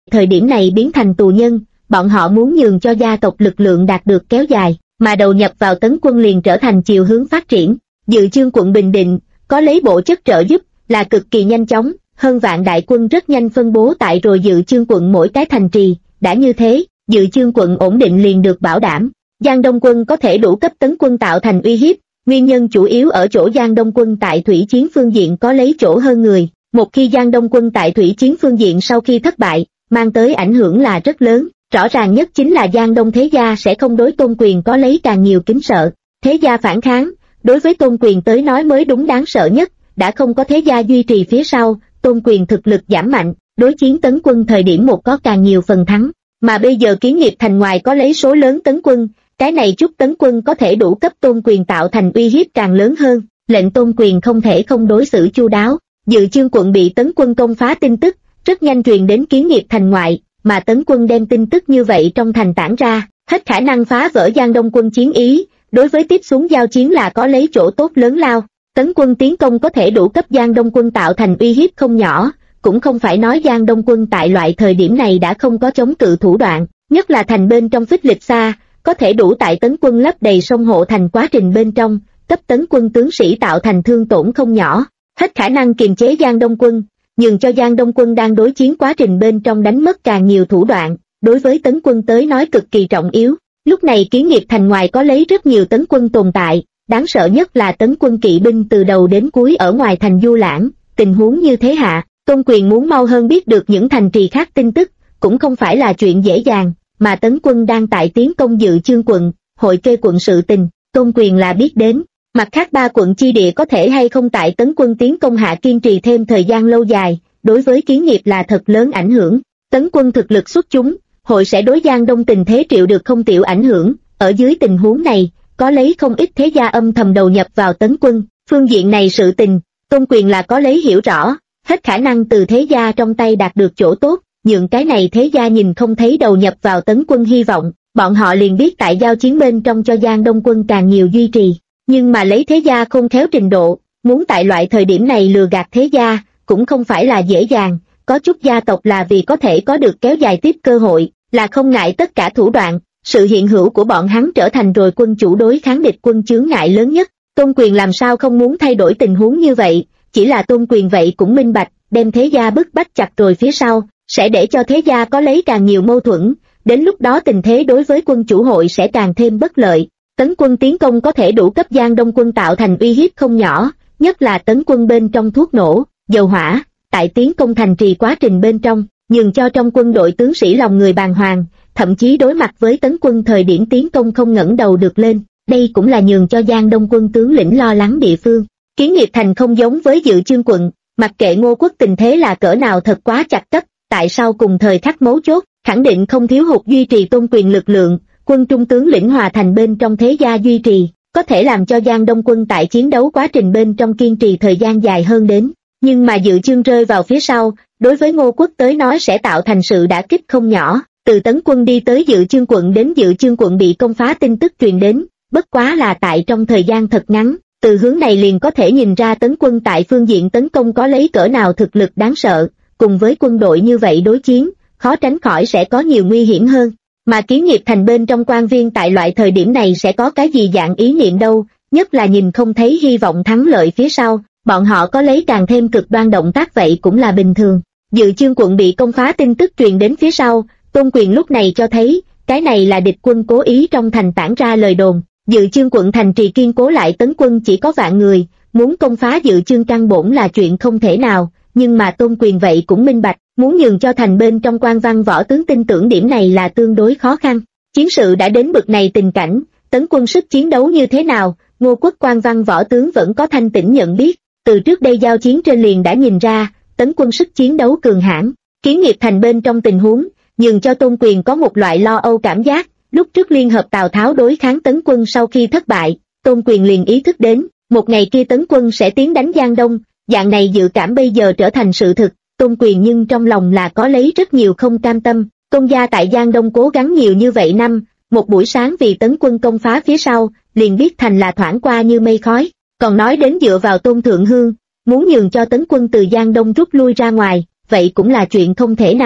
thời điểm này biến thành tù nhân, bọn họ muốn nhường cho gia tộc lực lượng đạt được kéo dài, mà đầu nhập vào Tấn quân liền trở thành chiều hướng phát triển. Dự chương quận Bình Định, có lấy bộ chất trợ giúp, là cực kỳ nhanh chóng, hơn vạn đại quân rất nhanh phân bố tại rồi dự chương quận mỗi cái thành trì, đã như thế, dự chương quận ổn định liền được bảo đảm. Giang Đông quân có thể đủ cấp Tấn quân tạo thành uy hiếp, nguyên nhân chủ yếu ở chỗ Giang Đông quân tại thủy chiến phương diện có lấy chỗ hơn người. Một khi Giang Đông quân tại thủy chiến phương diện sau khi thất bại, mang tới ảnh hưởng là rất lớn. Rõ ràng nhất chính là Giang Đông thế gia sẽ không đối Tôn Quyền có lấy càng nhiều kính sợ. Thế gia phản kháng, đối với Tôn Quyền tới nói mới đúng đáng sợ nhất, đã không có thế gia duy trì phía sau, Tôn Quyền thực lực giảm mạnh, đối chiến Tấn quân thời điểm một có càng nhiều phần thắng. Mà bây giờ Kiến Nghiệp thành ngoài có lấy số lớn Tấn quân, cái này chút Tấn quân có thể đủ cấp Tôn Quyền tạo thành uy hiếp càng lớn hơn, lệnh Tôn Quyền không thể không đối xử chu đáo. Dự chương quận bị Tấn quân công phá tin tức, rất nhanh truyền đến Kiến Nghiệp thành ngoại, mà Tấn quân đem tin tức như vậy trong thành tản ra, hết khả năng phá vỡ Giang Đông quân chiến ý, đối với tiếp xuống giao chiến là có lấy chỗ tốt lớn lao. Tấn quân tiến công có thể đủ cấp Giang Đông quân tạo thành uy hiếp không nhỏ, cũng không phải nói Giang Đông quân tại loại thời điểm này đã không có chống cự thủ đoạn, nhất là thành bên trong phích lịch xa, có thể đủ tại Tấn quân lấp đầy sông hộ thành quá trình bên trong, cấp Tấn quân tướng sĩ tạo thành thương tổn không nhỏ, hết khả năng kiềm chế Giang Đông quân, nhường cho Giang Đông quân đang đối chiến quá trình bên trong đánh mất càng nhiều thủ đoạn, đối với Tấn quân tới nói cực kỳ trọng yếu. Lúc này Kiến Nghiệp thành ngoài có lấy rất nhiều Tấn quân tồn tại, đáng sợ nhất là Tấn quân kỵ binh từ đầu đến cuối ở ngoài thành du lãng. Tình huống như thế hạ, Tôn Quyền muốn mau hơn biết được những thành trì khác tin tức, cũng không phải là chuyện dễ dàng, mà Tấn quân đang tại tiến công dự chương quận, hội kê quận sự tình, Tôn Quyền là biết đến. Mặt khác ba quận chi địa có thể hay không tại Tấn quân tiến công hạ kiên trì thêm thời gian lâu dài, đối với Kiến Nghiệp là thật lớn ảnh hưởng. Tấn quân thực lực xuất chúng, hội sẽ đối Giang Đông tình thế triệu được không tiểu ảnh hưởng. Ở dưới tình huống này, có lấy không ít thế gia âm thầm đầu nhập vào Tấn quân, phương diện này sự tình, Tôn Quyền là có lấy hiểu rõ, hết khả năng từ thế gia trong tay đạt được chỗ tốt, nhượng cái này thế gia nhìn không thấy đầu nhập vào Tấn quân hy vọng, bọn họ liền biết tại giao chiến bên trong cho Giang Đông quân càng nhiều duy trì. Nhưng mà lấy thế gia khôn khéo trình độ, muốn tại loại thời điểm này lừa gạt thế gia, cũng không phải là dễ dàng, có chút gia tộc là vì có thể có được kéo dài tiếp cơ hội, là không ngại tất cả thủ đoạn, sự hiện hữu của bọn hắn trở thành rồi quân chủ đối kháng địch quân chướng ngại lớn nhất. Tôn Quyền làm sao không muốn thay đổi tình huống như vậy, chỉ là Tôn Quyền vậy cũng minh bạch, đem thế gia bức bách chặt rồi phía sau, sẽ để cho thế gia có lấy càng nhiều mâu thuẫn, đến lúc đó tình thế đối với quân chủ hội sẽ càng thêm bất lợi. Tấn quân tiến công có thể đủ cấp Giang Đông quân tạo thành uy hiếp không nhỏ, nhất là Tấn quân bên trong thuốc nổ, dầu hỏa, tại tiến công thành trì quá trình bên trong, nhường cho trong quân đội tướng sĩ lòng người bàng hoàng, thậm chí đối mặt với Tấn quân thời điểm tiến công không ngẩng đầu được lên, đây cũng là nhường cho Giang Đông quân tướng lĩnh lo lắng địa phương. Kiến Nghiệp thành không giống với dự chương quận, mặc kệ Ngô Quốc tình thế là cỡ nào thật quá chặt cấp, tại sao cùng thời khắc mấu chốt, khẳng định không thiếu hụt duy trì Tôn Quyền lực lượng, quân trung tướng lĩnh hòa thành bên trong thế gia duy trì, có thể làm cho Giang Đông quân tại chiến đấu quá trình bên trong kiên trì thời gian dài hơn đến. Nhưng mà dự chương rơi vào phía sau, đối với Ngô Quốc tới nói sẽ tạo thành sự đả kích không nhỏ, từ Tấn quân đi tới dự chương quận đến dự chương quận bị công phá tin tức truyền đến, bất quá là tại trong thời gian thật ngắn, từ hướng này liền có thể nhìn ra Tấn quân tại phương diện tấn công có lấy cỡ nào thực lực đáng sợ, cùng với quân đội như vậy đối chiến, khó tránh khỏi sẽ có nhiều nguy hiểm hơn. Mà Kiến Nghiệp thành bên trong quan viên tại loại thời điểm này sẽ có cái gì dạng ý niệm đâu, nhất là nhìn không thấy hy vọng thắng lợi phía sau, bọn họ có lấy càng thêm cực đoan động tác vậy cũng là bình thường. Dự chương quận bị công phá tin tức truyền đến phía sau, Tôn Quyền lúc này cho thấy, cái này là địch quân cố ý trong thành tản ra lời đồn. Dự chương quận thành trì kiên cố lại Tấn quân chỉ có vạn người, muốn công phá dự chương căn bổn là chuyện không thể nào, nhưng mà Tôn Quyền vậy cũng minh bạch, muốn nhường cho thành bên trong quan văn võ tướng tin tưởng điểm này là tương đối khó khăn. Chiến sự đã đến bực này tình cảnh, Tấn quân sức chiến đấu như thế nào, Ngô Quốc quan văn võ tướng vẫn có thanh tĩnh nhận biết, từ trước đây giao chiến trên liền đã nhìn ra, Tấn quân sức chiến đấu cường hãn. Kiến Nghiệp thành bên trong tình huống, nhường cho Tôn Quyền có một loại lo âu cảm giác, lúc trước liên hợp Tào Tháo đối kháng Tấn quân sau khi thất bại, Tôn Quyền liền ý thức đến, một ngày kia Tấn quân sẽ tiến đánh Giang Đông, dạng này dự cảm bây giờ trở thành sự thực. Tôn Quyền nhưng trong lòng là có lấy rất nhiều không cam tâm, Tôn gia tại Giang Đông cố gắng nhiều như vậy năm, một buổi sáng vì Tấn quân công phá phía sau, liền biết thành là thoảng qua như mây khói, còn nói đến dựa vào Tôn Thượng Hương, muốn nhường cho Tấn quân từ Giang Đông rút lui ra ngoài, vậy cũng là chuyện không thể nào,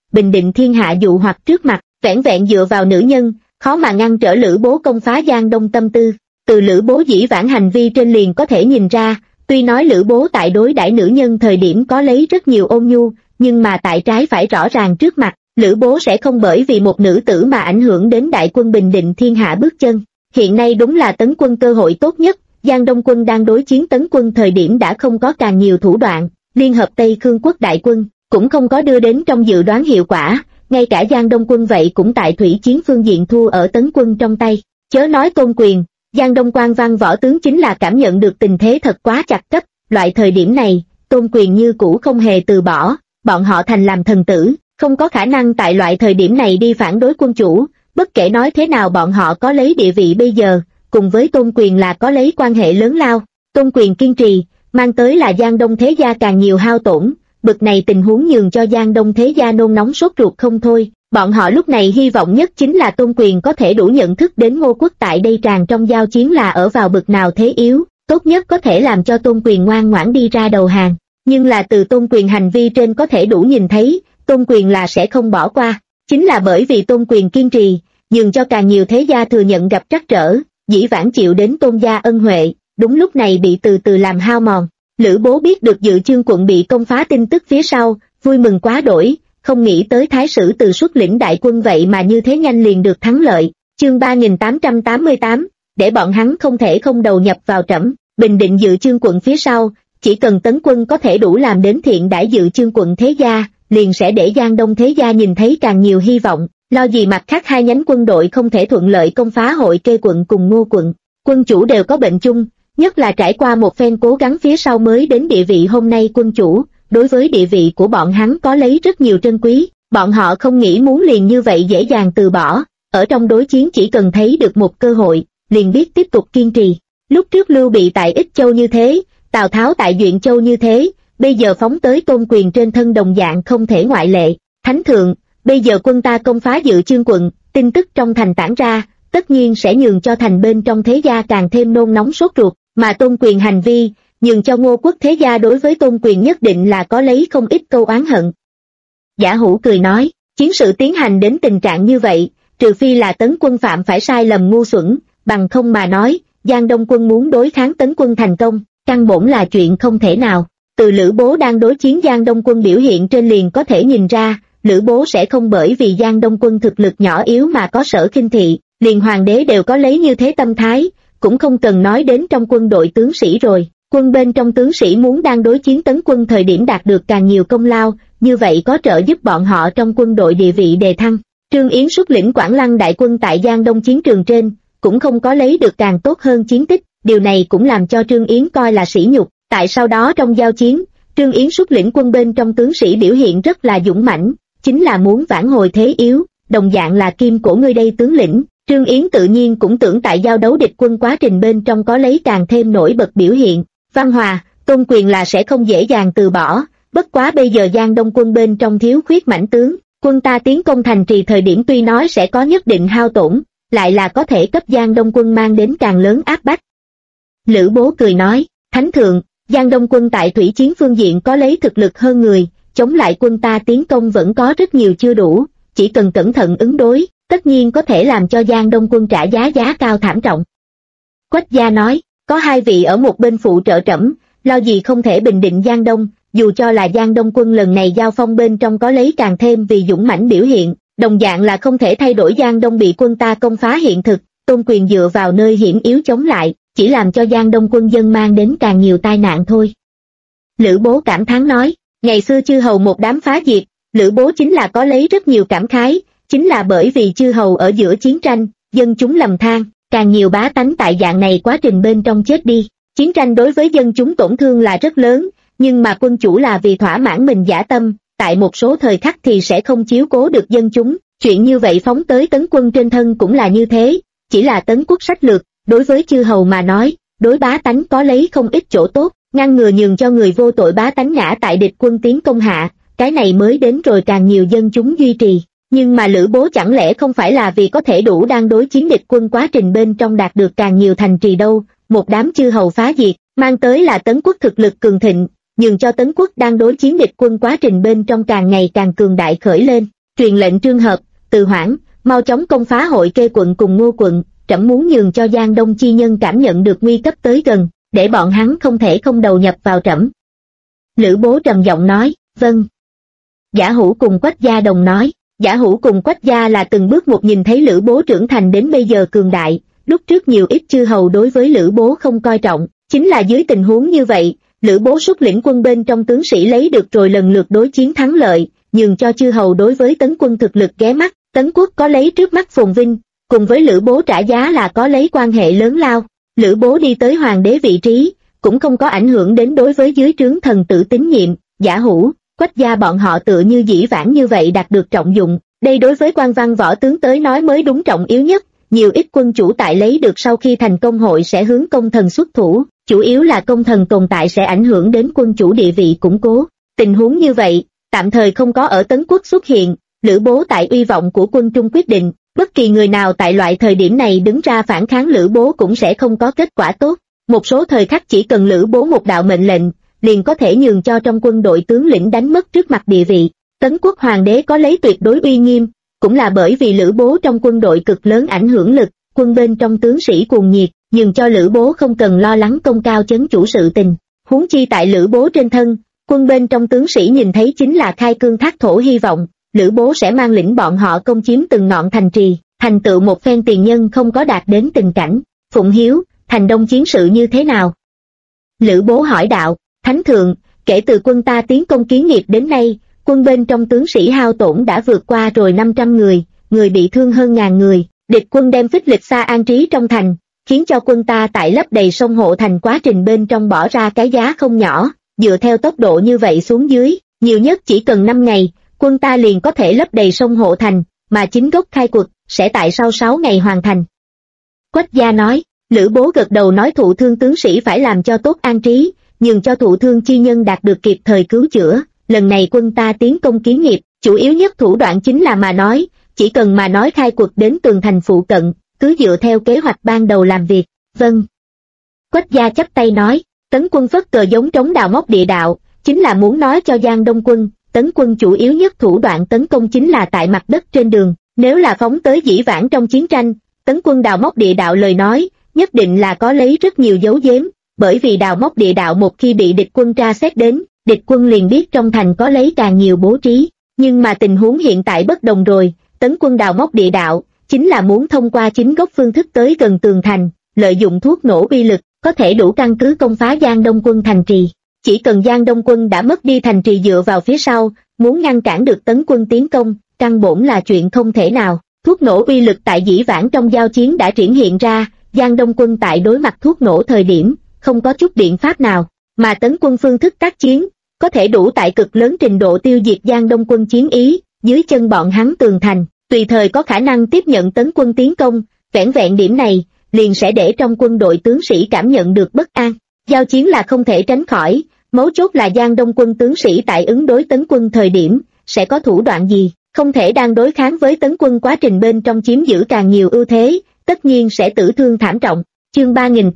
bình định thiên hạ dụ hoặc trước mặt, vẻn vẹn dựa vào nữ nhân, khó mà ngăn trở Lữ Bố công phá Giang Đông tâm tư. Từ Lữ Bố dĩ vãng hành vi trên liền có thể nhìn ra, tuy nói Lữ Bố tại đối đãi nữ nhân thời điểm có lấy rất nhiều ôn nhu, nhưng mà tại trái phải rõ ràng trước mặt, Lữ Bố sẽ không bởi vì một nữ tử mà ảnh hưởng đến đại quân bình định thiên hạ bước chân. Hiện nay đúng là tấn quân cơ hội tốt nhất, Giang Đông quân đang đối chiến tấn quân thời điểm đã không có càng nhiều thủ đoạn, liên hợp Tây Khương quốc đại quân, cũng không có đưa đến trong dự đoán hiệu quả, ngay cả Giang Đông quân vậy cũng tại thủy chiến phương diện thua ở tấn quân trong tay. Chớ nói Tôn Quyền, Giang Đông quan văn võ tướng chính là cảm nhận được tình thế thật quá chặt cấp, loại thời điểm này, Tôn Quyền như cũ không hề từ bỏ, bọn họ thành làm thần tử, không có khả năng tại loại thời điểm này đi phản đối quân chủ, bất kể nói thế nào bọn họ có lấy địa vị bây giờ, cùng với Tôn Quyền là có lấy quan hệ lớn lao. Tôn Quyền kiên trì, mang tới là Giang Đông thế gia càng nhiều hao tổn, bực này tình huống nhường cho Giang Đông thế gia nôn nóng sốt ruột không thôi. Bọn họ lúc này hy vọng nhất chính là Tôn Quyền có thể đủ nhận thức đến Ngô Quốc tại đây tràn trong giao chiến là ở vào bực nào thế yếu, tốt nhất có thể làm cho Tôn Quyền ngoan ngoãn đi ra đầu hàng. Nhưng là từ Tôn Quyền hành vi trên có thể đủ nhìn thấy, Tôn Quyền là sẽ không bỏ qua, chính là bởi vì Tôn Quyền kiên trì, nhường cho càng nhiều thế gia thừa nhận gặp trắc trở, dĩ vãng chịu đến Tôn gia ân huệ, đúng lúc này bị từ từ làm hao mòn. Lữ Bố biết được Dự Chương quận bị công phá tin tức phía sau, vui mừng quá đổi, không nghĩ tới Thái Sử Từ xuất lĩnh đại quân vậy mà như thế nhanh liền được thắng lợi. Chương 3888, để bọn hắn không thể không đầu nhập vào trẫm, bình định Dự Chương quận phía sau, chỉ cần tấn quân có thể đủ làm đến thiện đãi Dự Chương quận thế gia, liền sẽ để Giang Đông thế gia nhìn thấy càng nhiều hy vọng, lo gì mặt khác hai nhánh quân đội không thể thuận lợi công phá Hội Kê quận cùng Ngô quận. Quân chủ đều có bệnh chung, nhất là trải qua một phen cố gắng phía sau mới đến địa vị hôm nay quân chủ, đối với địa vị của bọn hắn có lấy rất nhiều trân quý, bọn họ không nghĩ muốn liền như vậy dễ dàng từ bỏ, ở trong đối chiến chỉ cần thấy được một cơ hội, liền biết tiếp tục kiên trì. Lúc trước Lưu Bị tại Ích Châu như thế, Tào Tháo tại Duyện Châu như thế, bây giờ phóng tới Tôn Quyền trên thân đồng dạng không thể ngoại lệ. Thánh thượng, bây giờ quân ta công phá Dự Chương quận, tin tức trong thành tản ra, tất nhiên sẽ nhường cho thành bên trong thế gia càng thêm nôn nóng sốt ruột, mà Tôn Quyền hành vi, nhường cho Ngô Quốc thế gia đối với Tôn Quyền nhất định là có lấy không ít câu oán hận. Giả Hữu cười nói, chiến sự tiến hành đến tình trạng như vậy, trừ phi là tấn quân phạm phải sai lầm ngu xuẩn, bằng không mà nói, Giang Đông quân muốn đối kháng tấn quân thành công, căn bổn là chuyện không thể nào. Từ Lữ Bố đang đối chiến Giang Đông quân biểu hiện trên liền có thể nhìn ra, Lữ Bố sẽ không bởi vì Giang Đông quân thực lực nhỏ yếu mà có sở khinh thị, liền hoàng đế đều có lấy như thế tâm thái, cũng không cần nói đến trong quân đội tướng sĩ rồi. Quân bên trong tướng sĩ muốn đang đối chiến tấn quân thời điểm đạt được càng nhiều công lao, như vậy có trợ giúp bọn họ trong quân đội địa vị đề thăng. Trương Yến xuất lĩnh Quảng Lăng đại quân tại Giang Đông chiến trường trên, cũng không có lấy được càng tốt hơn chiến tích, điều này cũng làm cho Trương Yến coi là sỉ nhục. Tại sau đó trong giao chiến, Trương Yến xuất lĩnh quân bên trong tướng sĩ biểu hiện rất là dũng mãnh, chính là muốn vãn hồi thế yếu, đồng dạng là kim cổ ngươi đây tướng lĩnh. Trương Yến tự nhiên cũng tưởng tại giao đấu địch quân quá trình bên trong có lấy càng thêm nổi bật biểu hiện. Văn Hòa, Tôn Quyền là sẽ không dễ dàng từ bỏ, bất quá bây giờ Giang Đông quân bên trong thiếu khuyết mãnh tướng, quân ta tiến công thành trì thời điểm tuy nói sẽ có nhất định hao tổn, lại là có thể cấp Giang Đông quân mang đến càng lớn áp bách. Lữ Bố cười nói, Thánh thượng, Giang Đông quân tại thủy chiến phương diện có lấy thực lực hơn người, chống lại quân ta tiến công vẫn có rất nhiều chưa đủ, chỉ cần cẩn thận ứng đối, tất nhiên có thể làm cho Giang Đông quân trả giá cao thảm trọng. Quách Gia nói, có hai vị ở một bên phụ trợ trẫm, lo gì không thể bình định Giang Đông, dù cho là Giang Đông quân lần này giao phong bên trong có lấy càng thêm vì dũng mãnh biểu hiện, đồng dạng là không thể thay đổi Giang Đông bị quân ta công phá hiện thực, Tôn Quyền dựa vào nơi hiểm yếu chống lại, chỉ làm cho Giang Đông quân dân mang đến càng nhiều tai nạn thôi. Lữ Bố cảm thán nói, ngày xưa chư hầu một đám phá diệt, Lữ Bố chính là có lấy rất nhiều cảm khái, chính là bởi vì chư hầu ở giữa chiến tranh, dân chúng lầm than, càng nhiều bá tánh tại dạng này quá trình bên trong chết đi. Chiến tranh đối với dân chúng tổn thương là rất lớn, nhưng mà quân chủ là vì thỏa mãn mình dã tâm, tại một số thời khắc thì sẽ không chiếu cố được dân chúng, chuyện như vậy phóng tới tấn quân trên thân cũng là như thế, chỉ là tấn quốc sách lược, đối với chư hầu mà nói, đối bá tánh có lấy không ít chỗ tốt, ngăn ngừa nhường cho người vô tội bá tánh ngã tại địch quân tiến công hạ, cái này mới đến rồi càng nhiều dân chúng duy trì. Nhưng mà Lữ Bố chẳng lẽ không phải là vì có thể đủ đang đối chiến địch quân quá trình bên trong đạt được càng nhiều thành trì đâu, một đám chư hầu phá diệt, mang tới là tấn quốc thực lực cường thịnh, nhường cho tấn quốc đang đối chiến địch quân quá trình bên trong càng ngày càng cường đại khởi lên, truyền lệnh Trương Hợp, Từ Hoảng, mau chóng công phá Hội Kê quận cùng Ngô quận, trẫm muốn nhường cho Giang Đông chi nhân cảm nhận được nguy cấp tới gần, để bọn hắn không thể không đầu nhập vào trẫm. Lữ Bố trầm giọng nói, vâng. Giả Hữu cùng Quách Gia đồng nói. Giả Hữu cùng Quách Gia là từng bước một nhìn thấy Lữ Bố trưởng thành đến bây giờ cường đại, lúc trước nhiều ít chư hầu đối với Lữ Bố không coi trọng, chính là dưới tình huống như vậy, Lữ Bố xuất lĩnh quân bên trong tướng sĩ lấy được rồi lần lượt đối chiến thắng lợi, nhường cho chư hầu đối với Tấn quân thực lực ghé mắt, Tấn quốc có lấy trước mắt phồn vinh, cùng với Lữ Bố trả giá là có lấy quan hệ lớn lao. Lữ Bố đi tới hoàng đế vị trí, cũng không có ảnh hưởng đến đối với dưới trướng thần tử tín nhiệm, Giả Hữu, Quách Gia bọn họ tựa như dĩ vãng như vậy đạt được trọng dụng, đây đối với quan văn võ tướng tới nói mới đúng trọng yếu nhất, nhiều ít quân chủ tại lấy được sau khi thành công hội sẽ hướng công thần xuất thủ, chủ yếu là công thần tồn tại sẽ ảnh hưởng đến quân chủ địa vị củng cố. Tình huống như vậy, tạm thời không có ở Tấn quốc xuất hiện, Lữ Bố tại uy vọng của quân Trung quyết định, bất kỳ người nào tại loại thời điểm này đứng ra phản kháng Lữ Bố cũng sẽ không có kết quả tốt. Một số thời khắc chỉ cần Lữ Bố một đạo mệnh lệnh, liền có thể nhường cho trong quân đội tướng lĩnh đánh mất trước mặt địa vị. Tấn quốc hoàng đế có lấy tuyệt đối uy nghiêm, cũng là bởi vì Lữ Bố trong quân đội cực lớn ảnh hưởng lực, quân bên trong tướng sĩ cuồng nhiệt, nhường cho Lữ Bố không cần lo lắng công cao chấn chủ sự tình. Huống chi tại Lữ Bố trên thân, quân bên trong tướng sĩ nhìn thấy chính là khai cương thác thổ hy vọng, Lữ Bố sẽ mang lĩnh bọn họ công chiếm từng ngọn thành trì, thành tựu một phen tiền nhân không có đạt đến tình cảnh. Phụng Hiếu, thành Đông chiến sự như thế nào? Lữ Bố hỏi đạo. Thánh thượng, kể từ quân ta tiến công Kiến Nghiệp đến nay, quân bên trong tướng sĩ hao tổn đã vượt qua rồi 500 người, người bị thương hơn 1000 người, địch quân đem phích lịch xa an trí trong thành, khiến cho quân ta tại lấp đầy sông hộ thành quá trình bên trong bỏ ra cái giá không nhỏ, dựa theo tốc độ như vậy xuống dưới, nhiều nhất chỉ cần 5 ngày, quân ta liền có thể lấp đầy sông hộ thành, mà chính gốc khai quật sẽ tại sau 6 ngày hoàn thành. Quách Gia nói. Lữ Bố gật đầu nói thụ thương tướng sĩ phải làm cho tốt an trí, nhường cho thụ thương chi nhân đạt được kịp thời cứu chữa. Lần này quân ta tiến công Kiến Nghiệp, chủ yếu nhất thủ đoạn chính là mà nói, chỉ cần mà nói khai quật đến tường thành phụ cận, cứ dựa theo kế hoạch ban đầu làm việc. Vâng. Quách Gia chắp tay nói, Tấn quân phất cờ giống trống đào móc địa đạo, chính là muốn nói cho Giang Đông quân, Tấn quân chủ yếu nhất thủ đoạn tấn công chính là tại mặt đất trên đường, nếu là phóng tới dĩ vãng trong chiến tranh, Tấn quân đào móc địa đạo lời nói, nhất định là có lấy rất nhiều dấu giếm, bởi vì đào móc địa đạo một khi bị địch quân tra xét đến, địch quân liền biết trong thành có lấy càng nhiều bố trí, nhưng mà tình huống hiện tại bất đồng rồi, Tấn quân đào móc địa đạo, chính là muốn thông qua chính gốc phương thức tới gần tường thành, lợi dụng thuốc nổ uy lực, có thể đủ căn cứ công phá Giang Đông quân thành trì. Chỉ cần Giang Đông quân đã mất đi thành trì dựa vào phía sau, muốn ngăn cản được Tấn quân tiến công, căn bổn là chuyện không thể nào. Thuốc nổ uy lực tại dĩ vãng trong giao chiến đã triển hiện ra, Giang Đông quân tại đối mặt thuốc nổ thời điểm, không có chút biện pháp nào, mà Tấn quân phương thức tác chiến, có thể đủ tại cực lớn trình độ tiêu diệt Giang Đông quân chiến ý, dưới chân bọn hắn tường thành, tùy thời có khả năng tiếp nhận Tấn quân tiến công, vẻn vẹn điểm này, liền sẽ để trong quân đội tướng sĩ cảm nhận được bất an. Giao chiến là không thể tránh khỏi, mấu chốt là Giang Đông quân tướng sĩ tại ứng đối Tấn quân thời điểm, sẽ có thủ đoạn gì, không thể đang đối kháng với Tấn quân quá trình bên trong chiếm giữ càng nhiều ưu thế, tất nhiên sẽ tử thương thảm trọng. Chương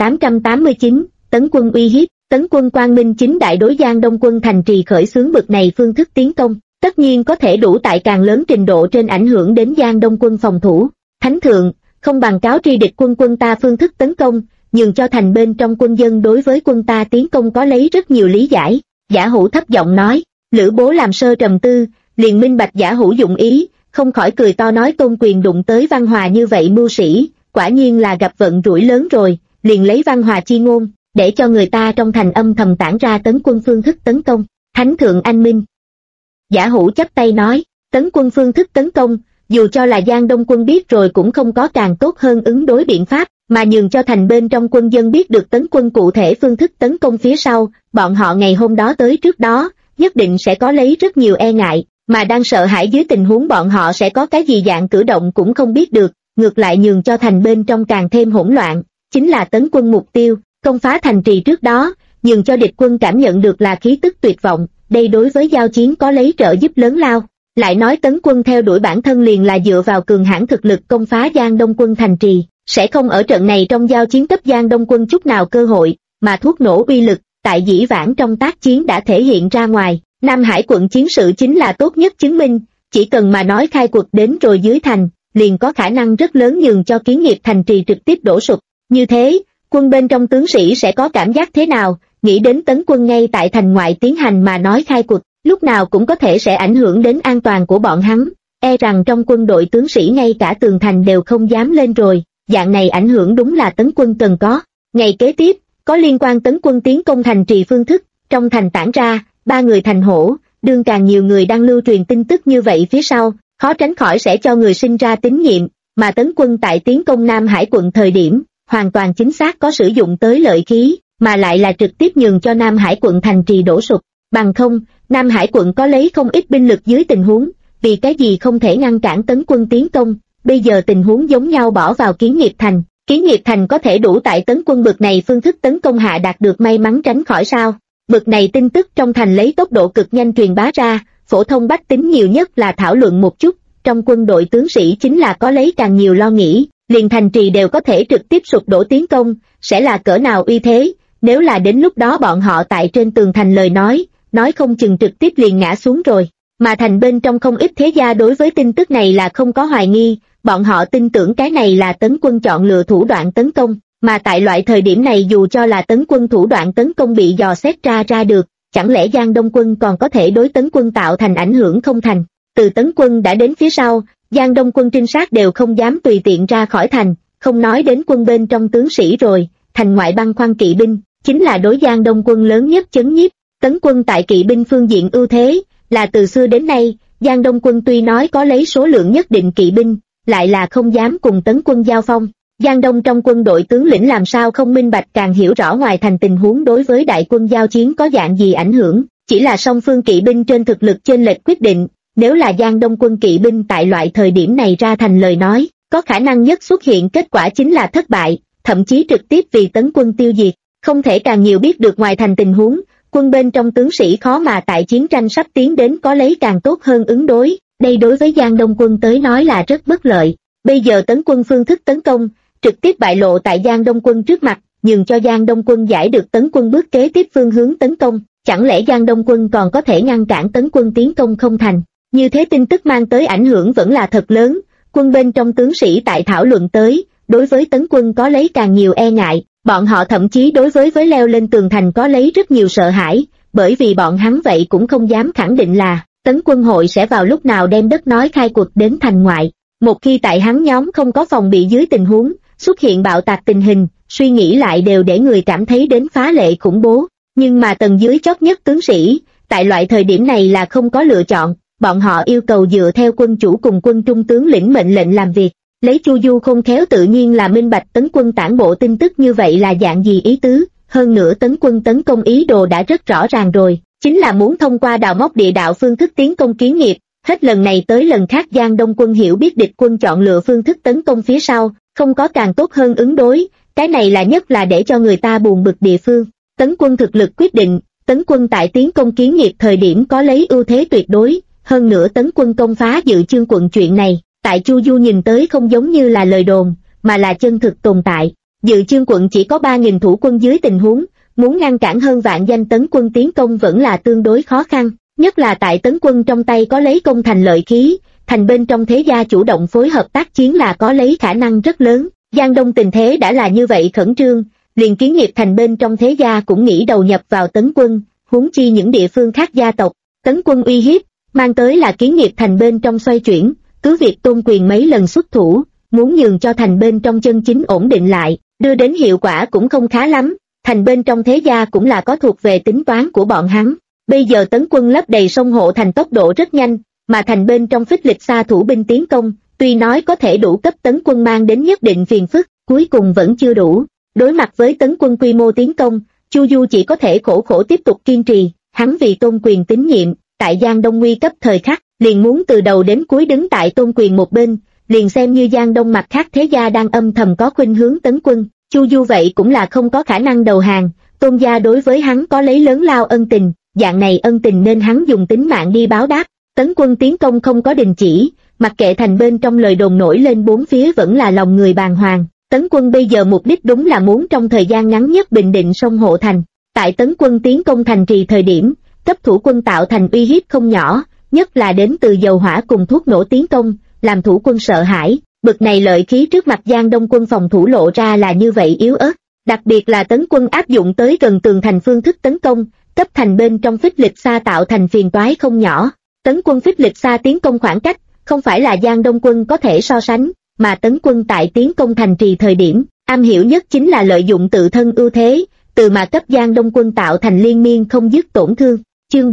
3889, Tấn quân uy hiếp, Tấn quân Quang Minh chính đại đối Giang Đông quân thành trì khởi xướng bực này phương thức tiến công, tất nhiên có thể đủ tại càng lớn trình độ trên ảnh hưởng đến Giang Đông quân phòng thủ. Thánh thượng, không bằng cáo tri địch quân ta phương thức tấn công, nhường cho thành bên trong quân dân đối với quân ta tiến công có lấy rất nhiều lý giải. Giả Hữu thấp giọng nói. Lữ Bố làm sơ trầm tư, liền minh bạch Giả Hữu dụng ý, không khỏi cười to nói Tôn Quyền đụng tới Văn Hòa như vậy mưu sĩ, quả nhiên là gặp vận rủi lớn rồi, liền lấy Văn Hòa chi ngôn, để cho người ta trong thành âm thầm tản ra Tấn quân phương thức tấn công. Thánh thượng anh minh. Giả Hữu chắp tay nói, Tấn quân phương thức tấn công, dù cho là Giang Đông quân biết rồi cũng không có càng tốt hơn ứng đối biện pháp, mà nhường cho thành bên trong quân dân biết được Tấn quân cụ thể phương thức tấn công phía sau, bọn họ ngày hôm đó tới trước đó, nhất định sẽ có lấy rất nhiều e ngại, mà đang sợ hãi dưới tình huống bọn họ sẽ có cái gì dạng cử động cũng không biết được, ngược lại nhường cho thành bên trong càng thêm hỗn loạn, chính là Tấn quân mục tiêu, công phá thành trì trước đó, nhường cho địch quân cảm nhận được là khí tức tuyệt vọng, đây đối với giao chiến có lấy trợ giúp lớn lao. Lại nói Tấn quân theo đuổi bản thân liền là dựa vào cường hãn thực lực công phá Giang Đông quân thành trì, sẽ không ở trận này trong giao chiến cấp Giang Đông quân chút nào cơ hội, mà thuốc nổ uy lực, tại dĩ vãng trong tác chiến đã thể hiện ra ngoài. Nam Hải quận chiến sự chính là tốt nhất chứng minh, chỉ cần mà nói khai cuộc đến rồi dưới thành, liền có khả năng rất lớn nhường cho Kiến Nghiệp thành trì trực tiếp đổ sụp. Như thế, quân bên trong tướng sĩ sẽ có cảm giác thế nào? Nghĩ đến tấn quân ngay tại thành ngoại tiến hành mà nói khai cuộc, lúc nào cũng có thể sẽ ảnh hưởng đến an toàn của bọn hắn, e rằng trong quân đội tướng sĩ ngay cả tường thành đều không dám lên rồi, dạng này ảnh hưởng đúng là tấn quân cần có. Ngày kế tiếp, có liên quan tấn quân tiến công thành trì phương thức, trong thành tản ra, 3 người thành hổ, đương càng nhiều người đang lưu truyền tin tức như vậy phía sau, khó tránh khỏi sẽ cho người sinh ra tín nhiệm, mà tấn quân tại tiến công Nam Hải quận thời điểm, hoàn toàn chính xác có sử dụng tới lợi khí, mà lại là trực tiếp nhường cho Nam Hải quận thành trì đổ sụp, bằng không, Nam Hải quận có lấy không ít binh lực dưới tình huống, vì cái gì không thể ngăn cản tấn quân tiến công, bây giờ tình huống giống nhau bỏ vào Kiến Nghiệp thành. Kiến Nghiệp thành có thể đủ tại tấn quân bực này phương thức tấn công hạ đạt được may mắn tránh khỏi sao? Bực này tin tức trong thành lấy tốc độ cực nhanh truyền bá ra, phổ thông bách tính nhiều nhất là thảo luận một chút, trong quân đội tướng sĩ chính là có lấy càng nhiều lo nghĩ, liền thành trì đều có thể trực tiếp sụp đổ tiến công, sẽ là cỡ nào uy thế, nếu là đến lúc đó bọn họ tại trên tường thành lời nói không chừng trực tiếp liền ngã xuống rồi. Mà thành bên trong không ít thế gia đối với tin tức này là không có hoài nghi, bọn họ tin tưởng cái này là tấn quân chọn lựa thủ đoạn tấn công, mà tại loại thời điểm này dù cho là tấn quân thủ đoạn tấn công bị dò xét ra được, chẳng lẽ Giang Đông quân còn có thể đối tấn quân tạo thành ảnh hưởng không thành. Từ tấn quân đã đến phía sau, Giang Đông quân trinh sát đều không dám tùy tiện ra khỏi thành, không nói đến quân bên trong tướng sĩ rồi, thành ngoại băng khoăn kỵ binh, chính là đối Giang Đông quân lớn nhất chấn nhiếp. Tấn quân tại kỵ binh phương diện ưu thế, là từ xưa đến nay, Giang Đông quân tuy nói có lấy số lượng nhất định kỵ binh, lại là không dám cùng tấn quân giao phong. Giang Đông trong quân đội tướng lĩnh làm sao không minh bạch càng hiểu rõ ngoài thành tình huống đối với đại quân giao chiến có dạng gì ảnh hưởng, chỉ là song phương kỵ binh trên thực lực chênh lệch quyết định, nếu là Giang Đông quân kỵ binh tại loại thời điểm này ra thành lời nói, có khả năng nhất xuất hiện kết quả chính là thất bại, thậm chí trực tiếp vì tấn quân tiêu diệt, không thể càng nhiều biết được ngoài thành tình huống, quân bên trong tướng sĩ khó mà tại chiến tranh sắp tiến đến có lấy càng tốt hơn ứng đối, đây đối với Giang Đông quân tới nói là rất bất lợi. Bây giờ tấn quân phương thức tấn công, trực tiếp bại lộ tại Giang Đông quân trước mặt, nhường cho Giang Đông quân giải được tấn quân bước kế tiếp phương hướng tấn công, chẳng lẽ Giang Đông quân còn có thể ngăn cản tấn quân tiến công không thành. Như thế tin tức mang tới ảnh hưởng vẫn là thật lớn, quân bên trong tướng sĩ tại thảo luận tới, đối với tấn quân có lấy càng nhiều e ngại, bọn họ thậm chí đối với leo lên tường thành có lấy rất nhiều sợ hãi, bởi vì bọn hắn vậy cũng không dám khẳng định là tấn quân hội sẽ vào lúc nào đem đất nói khai cuộc đến thành ngoại. Một khi tại hắn nhóm không có phòng bị dưới tình huống, xuất hiện bạo tạc tình hình, suy nghĩ lại đều để người cảm thấy đến phá lệ khủng bố. Nhưng mà tầng dưới chót nhất tướng sĩ, tại loại thời điểm này là không có lựa chọn, bọn họ yêu cầu dựa theo quân chủ cùng quân trung tướng lĩnh mệnh lệnh làm việc. Lấy Chu Du khôn khéo tự nhiên là minh bạch tấn quân tản bộ tin tức như vậy là dạng gì ý tứ, hơn nữa tấn quân tấn công ý đồ đã rất rõ ràng rồi, chính là muốn thông qua đào móc địa đạo phương thức tiến công Kiến Nghiệp. Hết lần này tới lần khác Giang Đông quân hiểu biết địch quân chọn lựa phương thức tấn công phía sau, không có càng tốt hơn ứng đối, cái này là nhất là để cho người ta buồn bực địa phương. Tấn quân thực lực quyết định, tấn quân tại tiến công Kiến Nghiệp thời điểm có lấy ưu thế tuyệt đối, hơn nữa tấn quân công phá Dự Chương quận chuyện này, tại Chu Du nhìn tới không giống như là lời đồn, mà là chân thực tồn tại. Dự Chương quận chỉ có 3.000 thủ quân dưới tình huống, muốn ngăn cản hơn vạn danh tấn quân tiến công vẫn là tương đối khó khăn. Nhất là tại tấn quân trong tay có lấy công thành lợi khí, thành bên trong thế gia chủ động phối hợp tác chiến là có lấy khả năng rất lớn. Giang Đông tình thế đã là như vậy khẩn trương, liền Kiến Nghiệp thành bên trong thế gia cũng nghĩ đầu nhập vào tấn quân, huống chi những địa phương khác gia tộc. Tấn quân uy hiếp, mang tới là Kiến Nghiệp thành bên trong xoay chuyển, cứ việc Tôn Quyền mấy lần xuất thủ, muốn nhường cho thành bên trong chân chính ổn định lại, đưa đến hiệu quả cũng không khá lắm, thành bên trong thế gia cũng là có thuộc về tính toán của bọn hắn. Bây giờ tấn quân lấp đầy sông hộ thành tốc độ rất nhanh, mà thành bên trong phích lịch xa thủ binh tiến công, tuy nói có thể đủ cấp tấn quân mang đến nhất định phiền phức, cuối cùng vẫn chưa đủ. Đối mặt với tấn quân quy mô tiến công, Chu Du chỉ có thể khổ khổ tiếp tục kiên trì, hắn vì Tôn Quyền tín nhiệm, tại Giang Đông nguy cấp thời khắc, liền muốn từ đầu đến cuối đứng tại Tôn Quyền một bên, liền xem như Giang Đông mặt khác thế gia đang âm thầm có khuynh hướng tấn quân, Chu Du vậy cũng là không có khả năng đầu hàng, Tôn gia đối với hắn có lấy lớn lao ân tình. Dạng này ân tình nên hắn dùng tính mạng đi báo đáp. Tấn quân tiến công không có đình chỉ, mặc kệ thành bên trong lời đồn nổi lên bốn phía vẫn là lòng người bàng hoàng. Tấn quân bây giờ mục đích đúng là muốn trong thời gian ngắn nhất bình định sông hộ thành. Tại tấn quân tiến công thành trì thời điểm, cấp thủ quân tạo thành uy hiếp không nhỏ, nhất là đến từ dầu hỏa cùng thuốc nổ tiến công, làm thủ quân sợ hãi. Bực này lợi khí trước mặt Giang Đông quân phòng thủ lộ ra là như vậy yếu ớt, đặc biệt là tấn quân áp dụng tới gần tường thành phương thức tấn công, cấp thành bên trong phích lịch xa tạo thành phiền toái không nhỏ. Tấn quân phích lịch xa tiến công khoảng cách, không phải là Giang Đông quân có thể so sánh, mà tấn quân tại tiến công thành trì thời điểm, am hiểu nhất chính là lợi dụng tự thân ưu thế, từ mà cấp Giang Đông quân tạo thành liên miên không dứt tổn thương. Chương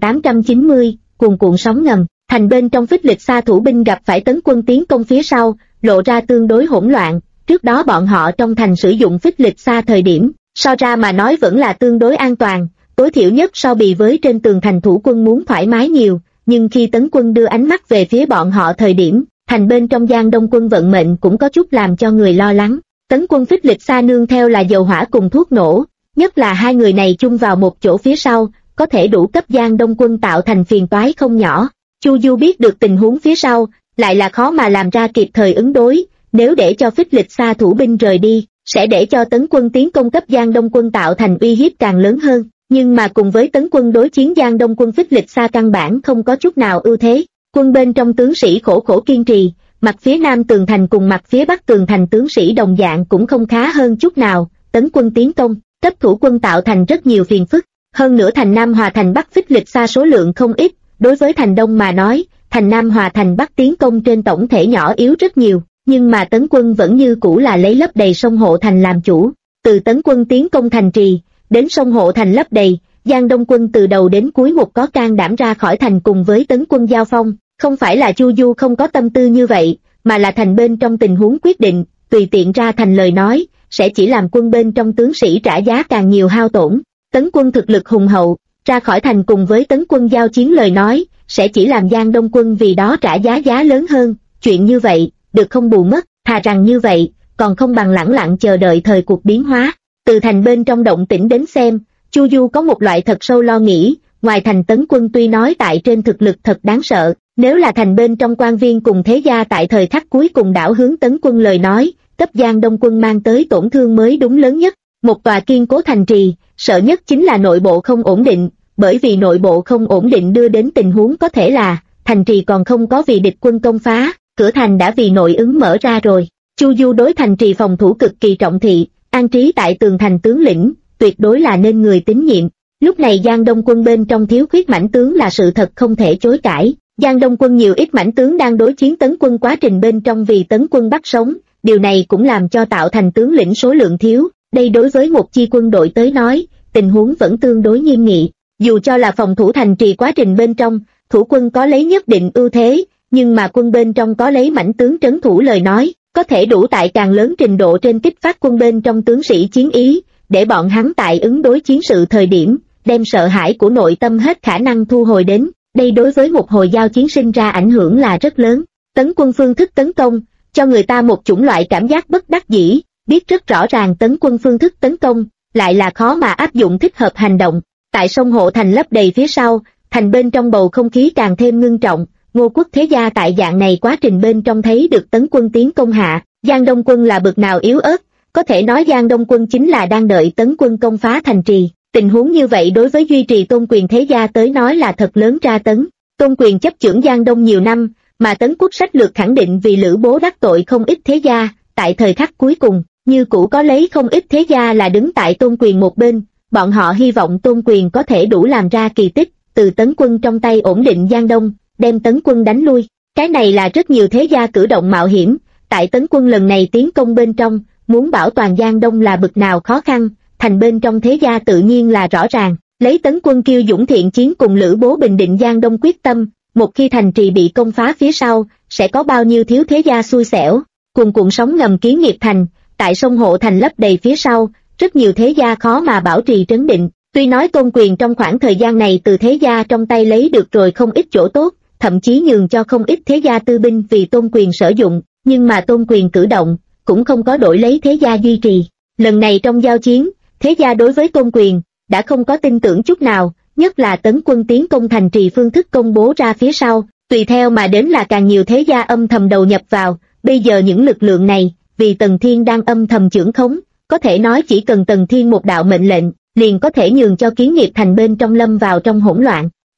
3890, cuồn cuộn sóng ngầm. Thành bên trong phích lịch xa thủ binh gặp phải tấn quân tiến công phía sau, lộ ra tương đối hỗn loạn. Trước đó bọn họ trong thành sử dụng phích lịch xa thời điểm, so ra mà nói vẫn là tương đối an toàn, tối thiểu nhất so bì với trên tường thành thủ quân muốn thoải mái nhiều. Nhưng khi tấn quân đưa ánh mắt về phía bọn họ thời điểm, thành bên trong Giang Đông quân vận mệnh cũng có chút làm cho người lo lắng. Tấn quân phích lịch xa nương theo là dầu hỏa cùng thuốc nổ, nhất là hai người này chung vào một chỗ phía sau, có thể đủ cấp Giang Đông quân tạo thành phiền toái không nhỏ. Chu Du biết được tình huống phía sau, lại là khó mà làm ra kịp thời ứng đối, nếu để cho phích lịch xa thủ binh rời đi, sẽ để cho tấn quân tiến công cấp Giang Đông quân tạo thành uy hiếp càng lớn hơn. Nhưng mà cùng với tấn quân đối chiến Giang Đông quân phích lịch xa căn bản không có chút nào ưu thế. Quân bên trong tướng sĩ khổ khổ kiên trì, mặt phía nam tường thành cùng mặt phía bắc tường thành tướng sĩ đồng dạng cũng không khá hơn chút nào. Tấn quân tiến công, cấp thủ quân tạo thành rất nhiều phiền phức. Hơn nữa thành Nam hòa thành Bắc phích lịch xa số lượng không ít, đối với thành Đông mà nói, thành Nam hòa thành Bắc tiến công trên tổng thể nhỏ yếu rất nhiều, nhưng mà tấn quân vẫn như cũ là lấy lấp đầy sông hộ thành làm chủ. Từ tấn quân tiến công thành trì, đến sông hộ thành lấp đầy, Giang Đông quân từ đầu đến cuối một có can đảm ra khỏi thành cùng với tấn quân giao phong. Không phải là Chu Du không có tâm tư như vậy, mà là thành bên trong tình huống quyết định, tùy tiện ra thành lời nói, sẽ chỉ làm quân bên trong tướng sĩ trả giá càng nhiều hao tổn. Tấn quân thực lực hùng hậu, ra khỏi thành cùng với tấn quân giao chiến lời nói, sẽ chỉ làm Giang Đông quân vì đó trả giá lớn hơn. Chuyện như vậy, được không bù mất, thà rằng như vậy, còn không bằng lẳng lặng chờ đợi thời cuộc biến hóa. Từ thành bên trong động tĩnh đến xem, Chu Du có một loại thật sâu lo nghĩ, ngoài thành tấn quân tuy nói tại trên thực lực thật đáng sợ, nếu là thành bên trong quan viên cùng thế gia tại thời khắc cuối cùng đảo hướng tấn quân lời nói, cấp Giang Đông quân mang tới tổn thương mới đúng lớn nhất. Một tòa kiên cố thành trì, sợ nhất chính là nội bộ không ổn định, bởi vì nội bộ không ổn định đưa đến tình huống có thể là, thành trì còn không có vì địch quân công phá, cửa thành đã vì nội ứng mở ra rồi. Chu Du đối thành trì phòng thủ cực kỳ trọng thị, an trí tại tường thành tướng lĩnh, tuyệt đối là nên người tín nhiệm. Lúc này Giang Đông quân bên trong thiếu khuyết mãnh tướng là sự thật không thể chối cãi. Giang Đông quân nhiều ít mãnh tướng đang đối chiến tấn quân quá trình bên trong vì tấn quân bắt sống, điều này cũng làm cho tạo thành tướng lĩnh số lượng thiếu. Đây đối với một chi quân đội tới nói, tình huống vẫn tương đối nghiêm nghị. Dù cho là phòng thủ thành trì quá trình bên trong, thủ quân có lấy nhất định ưu thế, nhưng mà quân bên trong có lấy mãnh tướng trấn thủ lời nói, có thể đủ tại càng lớn trình độ trên kích phát quân bên trong tướng sĩ chiến ý, để bọn hắn tại ứng đối chiến sự thời điểm, đem sợ hãi của nội tâm hết khả năng thu hồi đến. Đây đối với một hồi giao chiến sinh ra ảnh hưởng là rất lớn. Tấn quân phương thức tấn công, cho người ta một chủng loại cảm giác bất đắc dĩ, biết rất rõ ràng tấn quân phương thức tấn công, lại là khó mà áp dụng thích hợp hành động. Tại sông hộ thành lấp đầy phía sau, thành bên trong bầu không khí càng thêm ngưng trọng. Ngô quốc thế gia tại dạng này quá trình bên trong thấy được tấn quân tiến công hạ, Giang Đông quân là bực nào yếu ớt, có thể nói Giang Đông quân chính là đang đợi tấn quân công phá thành trì. Tình huống như vậy đối với duy trì Tôn Quyền thế gia tới nói là thật lớn tra tấn. Tôn Quyền chấp chưởng Giang Đông nhiều năm, mà Tấn Quốc sách lược khẳng định vì Lữ Bố đắc tội không ít thế gia, tại thời khắc cuối cùng, như cũ có lấy không ít thế gia là đứng tại Tôn Quyền một bên, bọn họ hy vọng Tôn Quyền có thể đủ làm ra kỳ tích, từ Tấn quân trong tay ổn định Giang Đông, đem Tấn quân đánh lui. Cái này là rất nhiều thế gia cử động mạo hiểm, tại Tấn quân lần này tiến công bên trong, muốn bảo toàn Giang Đông là bực nào khó khăn, thành bên trong thế gia tự nhiên là rõ ràng, lấy Tấn quân kiêu dũng thiện chiến cùng Lữ Bố bình định Giang Đông quyết tâm, một khi thành trì bị công phá phía sau, sẽ có bao nhiêu thiếu thế gia xui xẻo. Cuồn cuộn sóng ngầm kiến nghiệp thành, tại sông hộ thành lấp đầy phía sau, rất nhiều thế gia khó mà bảo trì trấn định. Tuy nói Tôn Quyền trong khoảng thời gian này từ thế gia trong tay lấy được rồi không ít chỗ tốt, thậm chí nhường cho không ít thế gia tư binh vì Tôn Quyền sử dụng, nhưng mà Tôn Quyền cử động, cũng không có đổi lấy thế gia duy trì. Lần này trong giao chiến, thế gia đối với Tôn Quyền, đã không có tin tưởng chút nào, nhất là Tấn quân tiến công thành trì phương thức công bố ra phía sau, tùy theo mà đến là càng nhiều thế gia âm thầm đầu nhập vào. Bây giờ những lực lượng này, vì Tần Thiên đang âm thầm chưởng khống, có thể nói chỉ cần Tần Thiên một đạo mệnh lệnh, liền có thể nhường cho kiến nghiệp thành bên trong lâm vào trong hỗn loạn.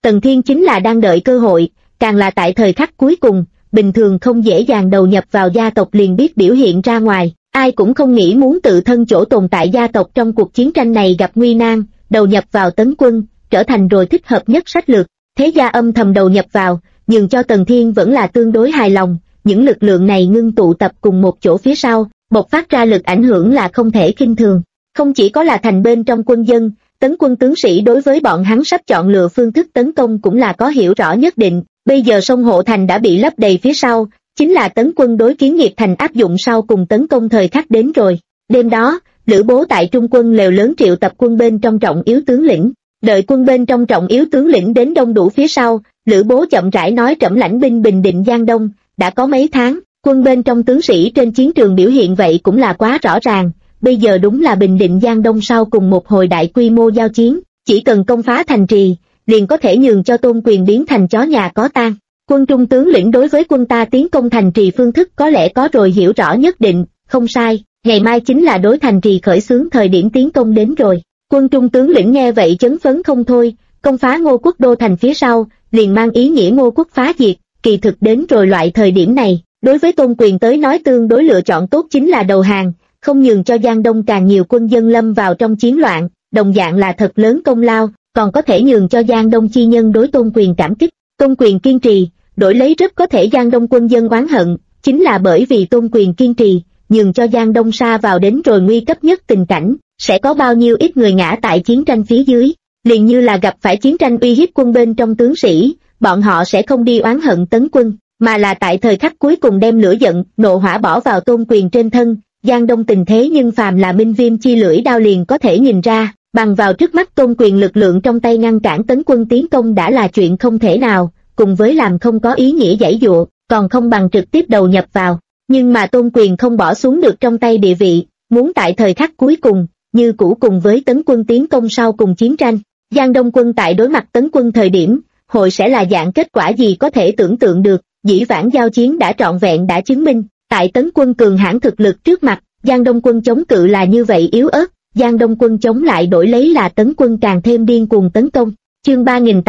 Tần Thiên chính là đang đợi cơ hội, càng là tại thời khắc cuối cùng, bình thường không dễ dàng đầu nhập vào gia tộc liền biết biểu hiện ra ngoài, ai cũng không nghĩ muốn tự thân chỗ tồn tại gia tộc trong cuộc chiến tranh này gặp nguy nan, đầu nhập vào Tấn Quân, trở thành rồi thích hợp nhất sách lược. Thế gia âm thầm đầu nhập vào, nhưng cho Tần Thiên vẫn là tương đối hài lòng, những lực lượng này ngưng tụ tập cùng một chỗ phía sau, bộc phát ra lực ảnh hưởng là không thể khinh thường. Không chỉ có là thành bên trong quân dân, Tấn Quân tướng sĩ đối với bọn hắn sắp chọn lựa phương thức tấn công cũng là có hiểu rõ nhất định. Bây giờ sông Hộ Thành đã bị lấp đầy phía sau, chính là Tấn Quân đối Kiến Nghiệp Thành áp dụng sau cùng tấn công thời khắc đến rồi. Đêm đó, Lữ Bố tại trung quân lều lớn triệu tập quân bên trong trọng yếu tướng lĩnh. Đợi quân bên trong trọng yếu tướng lĩnh đến đông đủ phía sau, Lữ Bố chậm rãi nói trẫm lãnh binh bình định Giang Đông, đã có mấy tháng, quân bên trong tướng sĩ trên chiến trường biểu hiện vậy cũng là quá rõ ràng, bây giờ đúng là bình định Giang Đông sau cùng một hồi đại quy mô giao chiến, chỉ cần công phá thành trì, liền có thể nhường cho Tôn Quyền biến thành chó nhà có tang. Quân trung tướng lĩnh đối với quân ta tiến công thành trì phương thức có lẽ có rồi hiểu rõ nhất định, không sai, ngày mai chính là đối thành trì khởi xướng thời điểm tiến công đến rồi. Quân trung tướng lĩnh nghe vậy chấn phấn không thôi, công phá Ngô Quốc đô thành phía sau, liền mang ý nghĩa Ngô Quốc phá diệt, kỳ thực đến rồi loại thời điểm này, đối với Tôn Quyền tới nói tương đối lựa chọn tốt chính là đầu hàng, không nhường cho Giang Đông càng nhiều quân dân lâm vào trong chiến loạn, đồng dạng là thật lớn công lao, còn có thể nhường cho Giang Đông chi nhân đối Tôn Quyền cảm kích. Tôn Quyền kiên trì, đổi lấy rất có thể Giang Đông quân dân oán hận, chính là bởi vì Tôn Quyền kiên trì, nhường cho Giang Đông sa vào đến rồi nguy cấp nhất tình cảnh, sẽ có bao nhiêu ít người ngã tại chiến tranh phía dưới, liền như là gặp phải chiến tranh uy hiếp quân bên trong tướng sĩ, bọn họ sẽ không đi oán hận Tấn Quân, mà là tại thời khắc cuối cùng đem lửa giận, nộ hỏa bỏ vào Tôn Quyền trên thân. Giang Đông tình thế nhưng phàm là Minh Viêm chi lưỡi đao liền có thể nhìn ra, bằng vào trước mắt Tôn Quyền lực lượng trong tay ngăn cản Tấn Quân tiến công đã là chuyện không thể nào, cùng với làm không có ý nghĩa giãy dụa, còn không bằng trực tiếp đầu nhập vào. Nhưng mà Tôn Quyền không bỏ xuống được trong tay địa vị, muốn tại thời khắc cuối cùng, như cũ cùng với Tấn Quân tiến công sau cùng chiến tranh. Giang Đông quân tại đối mặt Tấn Quân thời điểm, hội sẽ là dạng kết quả gì có thể tưởng tượng được, dĩ vãng giao chiến đã trọn vẹn đã chứng minh, tại Tấn Quân cường hãn thực lực trước mặt, Giang Đông quân chống cự là như vậy yếu ớt, Giang Đông quân chống lại đổi lấy là Tấn Quân càng thêm điên cuồng tấn công. Chương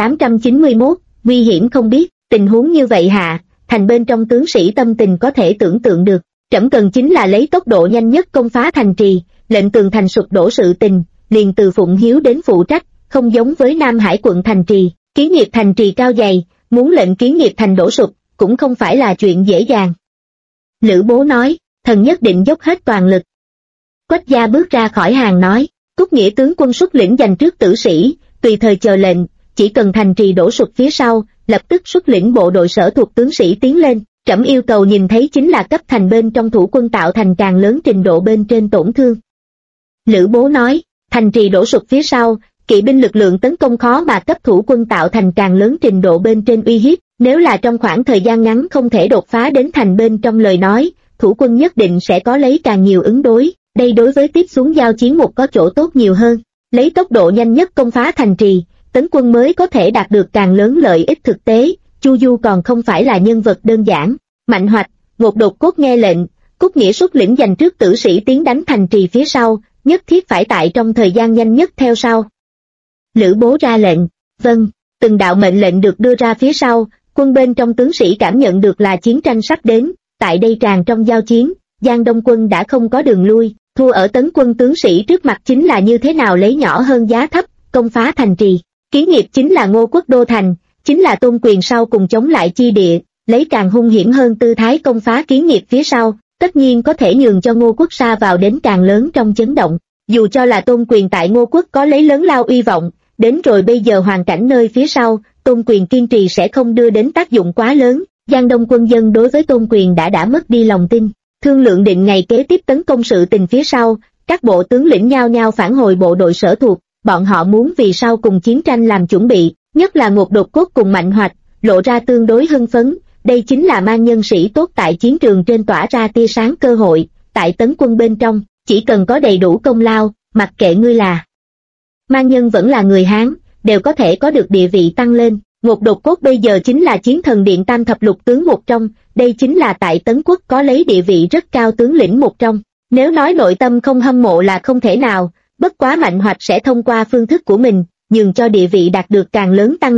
3891, nguy hiểm không biết, tình huống như vậy hạ, thành bên trong tướng sĩ tâm tình có thể tưởng tượng được, trẫm cần chính là lấy tốc độ nhanh nhất công phá thành trì, lệnh tường thành sụp đổ sự tình, liền từ Phụng Hiếu đến phụ trách, không giống với Nam Hải quận thành trì, Kiến Nghiệp thành trì cao dày, muốn lệnh Kiến Nghiệp thành đổ sụp, cũng không phải là chuyện dễ dàng. Lữ Bố nói, thần nhất định dốc hết toàn lực. Quách Gia bước ra khỏi hàng nói, Cúc Nghĩa tướng quân xuất lĩnh giành trước tử sĩ, tùy thời chờ lệnh, chỉ cần thành trì đổ sụp phía sau, lập tức xuất lĩnh bộ đội sở thuộc tướng sĩ tiến lên, trẫm yêu cầu nhìn thấy chính là cấp thành bên trong thủ quân tạo thành càng lớn trình độ bên trên tổn thương. Lữ Bố nói, thành trì đổ sụp phía sau, kỵ binh lực lượng tấn công khó mà cấp thủ quân tạo thành càng lớn trình độ bên trên uy hiếp, nếu là trong khoảng thời gian ngắn không thể đột phá đến thành bên trong lời nói, thủ quân nhất định sẽ có lấy càng nhiều ứng đối, đây đối với tiếp xuống giao chiến một có chỗ tốt nhiều hơn, lấy tốc độ nhanh nhất công phá thành trì, Tấn Quân mới có thể đạt được càng lớn lợi ích thực tế. Chu Du còn không phải là nhân vật đơn giản. Mạnh Hoạch, Ngột Đột Cốt nghe lệnh, Cúc Nghĩa xuất lĩnh giành trước tử sĩ tiến đánh thành trì phía sau, nhất thiết phải tại trong thời gian nhanh nhất theo sau. Lữ Bố ra lệnh, vâng, từng đạo mệnh lệnh được đưa ra phía sau, quân bên trong tướng sĩ cảm nhận được là chiến tranh sắp đến, tại đây tràn trong giao chiến, Giang Đông quân đã không có đường lui, thua ở Tấn Quân tướng sĩ trước mặt chính là như thế nào lấy nhỏ hơn giá thấp, công phá thành trì. Kiến Nghiệp chính là Ngô Quốc đô thành, chính là Tôn Quyền sau cùng chống lại chi địa, lấy càng hung hiểm hơn tư thái công phá Kiến Nghiệp phía sau, tất nhiên có thể nhường cho Ngô Quốc sa vào đến càng lớn trong chấn động. Dù cho là Tôn Quyền tại Ngô Quốc có lấy lớn lao uy vọng, đến rồi bây giờ hoàn cảnh nơi phía sau, Tôn Quyền kiên trì sẽ không đưa đến tác dụng quá lớn. Giang Đông quân dân đối với Tôn Quyền đã mất đi lòng tin. Thương lượng định ngày kế tiếp tấn công sự tình phía sau, các bộ tướng lĩnh nhao nhao phản hồi bộ đội sở thuộc. Bọn họ muốn vì sau cùng chiến tranh làm chuẩn bị, nhất là Ngột Đột Cốt cùng Mạnh Hoạch, lộ ra tương đối hưng phấn, đây chính là mang nhân sĩ tốt tại chiến trường trên tỏa ra tia sáng cơ hội, tại Tấn Quân bên trong, chỉ cần có đầy đủ công lao, mặc kệ ngươi là mang nhân vẫn là người Hán, đều có thể có được địa vị tăng lên. Ngột Đột Cốt bây giờ chính là chiến thần điện tam thập lục tướng một trong, đây chính là tại Tấn Quốc có lấy địa vị rất cao tướng lĩnh một trong, nếu nói nội tâm không hâm mộ là không thể nào. Bất quá Mạnh Hoạch sẽ thông qua phương thức của mình, nhường cho địa vị đạt được càng lớn tăng lên,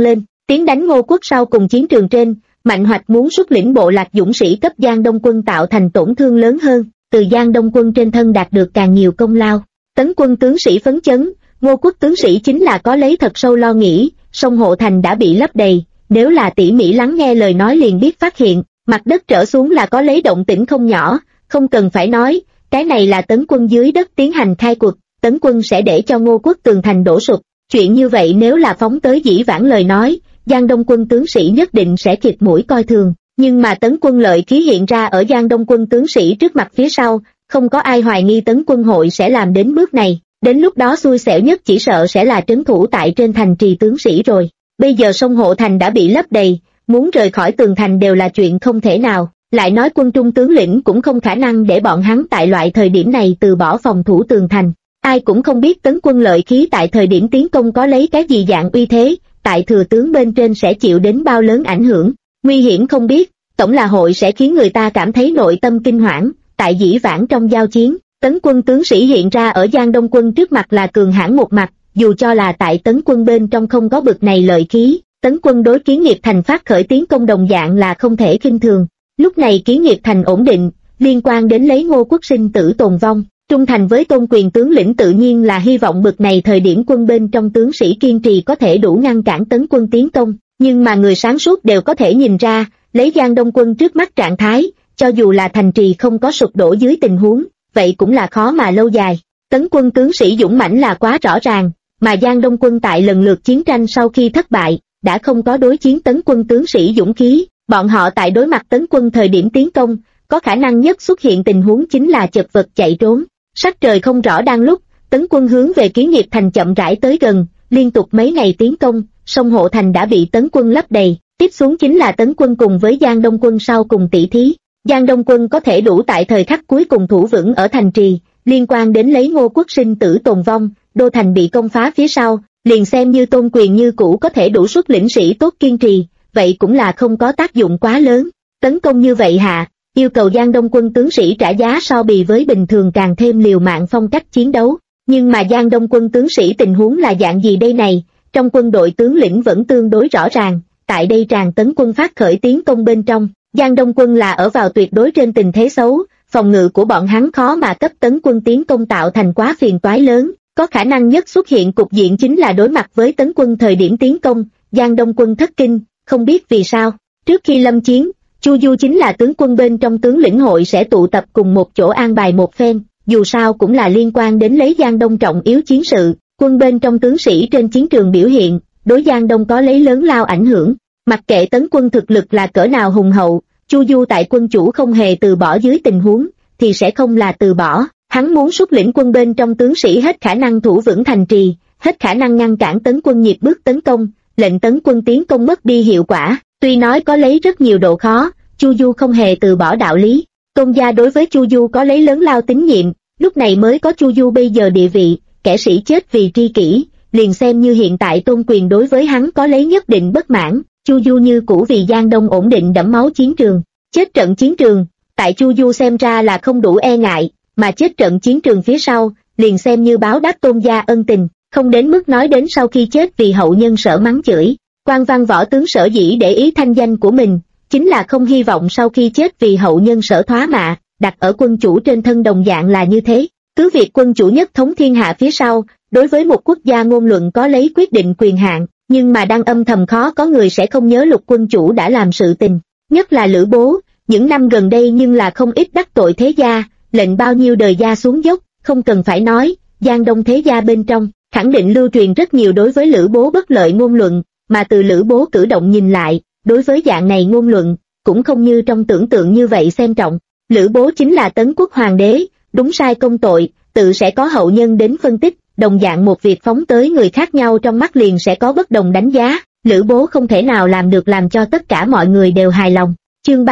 Tiến đánh Ngô Quốc sau cùng chiến trường trên, Mạnh Hoạch muốn xuất lĩnh bộ lạc dũng sĩ cấp Giang Đông quân tạo thành tổn thương lớn hơn, từ Giang Đông quân trên thân đạt được càng nhiều công lao. Tấn quân tướng sĩ phấn chấn, Ngô Quốc tướng sĩ chính là có lấy thật sâu lo nghĩ, sông hộ thành đã bị lấp đầy, nếu là tỉ mỉ lắng nghe lời nói liền biết phát hiện, mặt đất trở xuống là có lấy động tĩnh không nhỏ, không cần phải nói, cái này là Tấn quân dưới đất tiến hành khai cuộc, Tấn quân sẽ để cho Ngô Quốc tường thành đổ sụp. Chuyện như vậy nếu là phóng tới dĩ vãng lời nói, Giang Đông quân tướng sĩ nhất định sẽ khịt mũi coi thường, nhưng mà Tấn quân lợi khí hiện ra ở Giang Đông quân tướng sĩ trước mặt phía sau, không có ai hoài nghi Tấn quân hội sẽ làm đến bước này, đến lúc đó xui xẻo nhất chỉ sợ sẽ là trấn thủ tại trên thành trì tướng sĩ rồi. Bây giờ sông hộ thành đã bị lấp đầy, muốn rời khỏi tường thành đều là chuyện không thể nào, lại nói quân trung tướng lĩnh cũng không khả năng để bọn hắn tại loại thời điểm này từ bỏ phòng thủ tường thành. Ai cũng không biết Tấn quân lợi khí tại thời điểm tiến công có lấy cái gì dạng uy thế, tại thừa tướng bên trên sẽ chịu đến bao lớn ảnh hưởng, nguy hiểm không biết, tổng là hội sẽ khiến người ta cảm thấy nội tâm kinh hoảng, tại dĩ vãng trong giao chiến, Tấn quân tướng sĩ hiện ra ở Giang Đông quân trước mặt là cường hãn một mặt, dù cho là tại Tấn quân bên trong không có bực này lợi khí, Tấn quân đối Kiến Nghiệp Thành phát khởi tiến công đồng dạng là không thể khinh thường. Lúc này Kiến Nghiệp Thành ổn định, liên quan đến lấy Ngô Quốc sinh tử tồn vong, trung thành với tôn quyền tướng lĩnh tự nhiên là hy vọng bực này thời điểm quân bên trong tướng sĩ kiên trì có thể đủ ngăn cản Tấn quân tiến công, nhưng mà người sáng suốt đều có thể nhìn ra, lấy Giang Đông quân trước mắt trạng thái, cho dù là thành trì không có sụp đổ dưới tình huống, vậy cũng là khó mà lâu dài. Tấn quân tướng sĩ dũng mãnh là quá rõ ràng, mà Giang Đông quân tại lần lượt chiến tranh sau khi thất bại, đã không có đối chiến Tấn quân tướng sĩ dũng khí, bọn họ tại đối mặt Tấn quân thời điểm tiến công, có khả năng nhất xuất hiện tình huống chính là chật vật chạy trốn. Sắc trời không rõ đang lúc, Tấn quân hướng về Kiến Nghiệp Thành chậm rãi tới gần, liên tục mấy ngày tiến công, sông hộ thành đã bị Tấn quân lấp đầy, tiếp xuống chính là Tấn quân cùng với Giang Đông quân sau cùng tỷ thí. Giang Đông quân có thể đủ tại thời khắc cuối cùng thủ vững ở thành trì, liên quan đến lấy Ngô Quốc sinh tử tồn vong, đô thành bị công phá phía sau, liền xem như tôn quyền như cũ có thể đủ xuất lĩnh sĩ tốt kiên trì, vậy cũng là không có tác dụng quá lớn. Tấn công như vậy hạ, yêu cầu Giang Đông quân tướng sĩ trả giá so bì với bình thường càng thêm liều mạng phong cách chiến đấu, nhưng mà Giang Đông quân tướng sĩ tình huống là dạng gì đây này, trong quân đội tướng lĩnh vẫn tương đối rõ ràng, tại đây tràn Tấn quân phát khởi tiến công bên trong, Giang Đông quân là ở vào tuyệt đối trên tình thế xấu, phòng ngự của bọn hắn khó mà cấp Tấn quân tiến công tạo thành quá phiền toái lớn, có khả năng nhất xuất hiện cục diện chính là đối mặt với Tấn quân thời điểm tiến công, Giang Đông quân thất kinh, không biết vì sao, trước khi lâm chiến, Chu Du chính là tướng quân bên trong tướng lĩnh hội sẽ tụ tập cùng một chỗ an bài một phen, dù sao cũng là liên quan đến lấy Giang Đông trọng yếu chiến sự, quân bên trong tướng sĩ trên chiến trường biểu hiện, đối Giang Đông có lấy lớn lao ảnh hưởng, mặc kệ Tấn quân thực lực là cỡ nào hùng hậu, Chu Du tại quân chủ không hề từ bỏ dưới tình huống, thì sẽ không là từ bỏ, hắn muốn xuất lĩnh quân bên trong tướng sĩ hết khả năng thủ vững thành trì, hết khả năng ngăn cản Tấn quân nhịp bước tấn công, lệnh Tấn quân tiến công mất đi hiệu quả. Tuy nói có lấy rất nhiều độ khó, Chu Du không hề từ bỏ đạo lý. Tôn gia đối với Chu Du có lấy lớn lao tín nhiệm, lúc này mới có Chu Du bây giờ địa vị, kẻ sĩ chết vì tri kỷ, liền xem như hiện tại tôn quyền đối với hắn có lấy nhất định bất mãn, Chu Du như cũ vì Giang Đông ổn định đẫm máu chiến trường. Chết trận chiến trường, tại Chu Du xem ra là không đủ e ngại, mà chết trận chiến trường phía sau, liền xem như báo đáp Tôn gia ân tình, không đến mức nói đến sau khi chết vì hậu nhân Sở mắng chửi. Quan văn võ tướng Sở dĩ để ý thanh danh của mình, chính là không hy vọng sau khi chết vì hậu nhân Sở thoá mạ, đặt ở quân chủ trên thân đồng dạng là như thế. Cứ việc quân chủ nhất thống thiên hạ phía sau, đối với một quốc gia ngôn luận có lấy quyết định quyền hạn, nhưng mà đang âm thầm khó có người sẽ không nhớ Lục quân chủ đã làm sự tình. Nhất là Lữ Bố, những năm gần đây nhưng là không ít đắc tội thế gia, lệnh bao nhiêu đời gia xuống dốc, không cần phải nói, Giang Đông thế gia bên trong, khẳng định lưu truyền rất nhiều đối với Lữ Bố bất lợi ngôn luận, mà từ Lữ Bố cử động nhìn lại, đối với dạng này ngôn luận, cũng không như trong tưởng tượng như vậy xem trọng. Lữ Bố chính là Tấn quốc hoàng đế, đúng sai công tội, tự sẽ có hậu nhân đến phân tích, đồng dạng một việc phóng tới người khác nhau trong mắt liền sẽ có bất đồng đánh giá. Lữ Bố không thể nào làm được làm cho tất cả mọi người đều hài lòng. Chương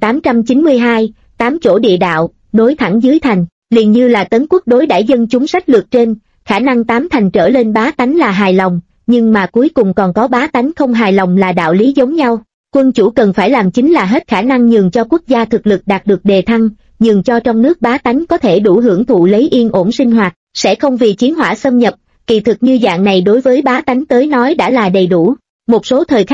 3892, 8 chỗ địa đạo, nối thẳng dưới thành, liền như là Tấn quốc đối đãi dân chúng sách lược trên, khả năng 8 thành trở lên bá tánh là hài lòng, nhưng mà cuối cùng còn có bá tánh không hài lòng là đạo lý giống nhau. Quân chủ cần phải làm chính là hết khả năng nhường cho quốc gia thực lực đạt được đề thăng, nhường cho trong nước bá tánh có thể đủ hưởng thụ lấy yên ổn sinh hoạt, sẽ không vì chiến hỏa xâm nhập, kỳ thực như dạng này đối với bá tánh tới nói đã là đầy đủ. Một số thời khắc,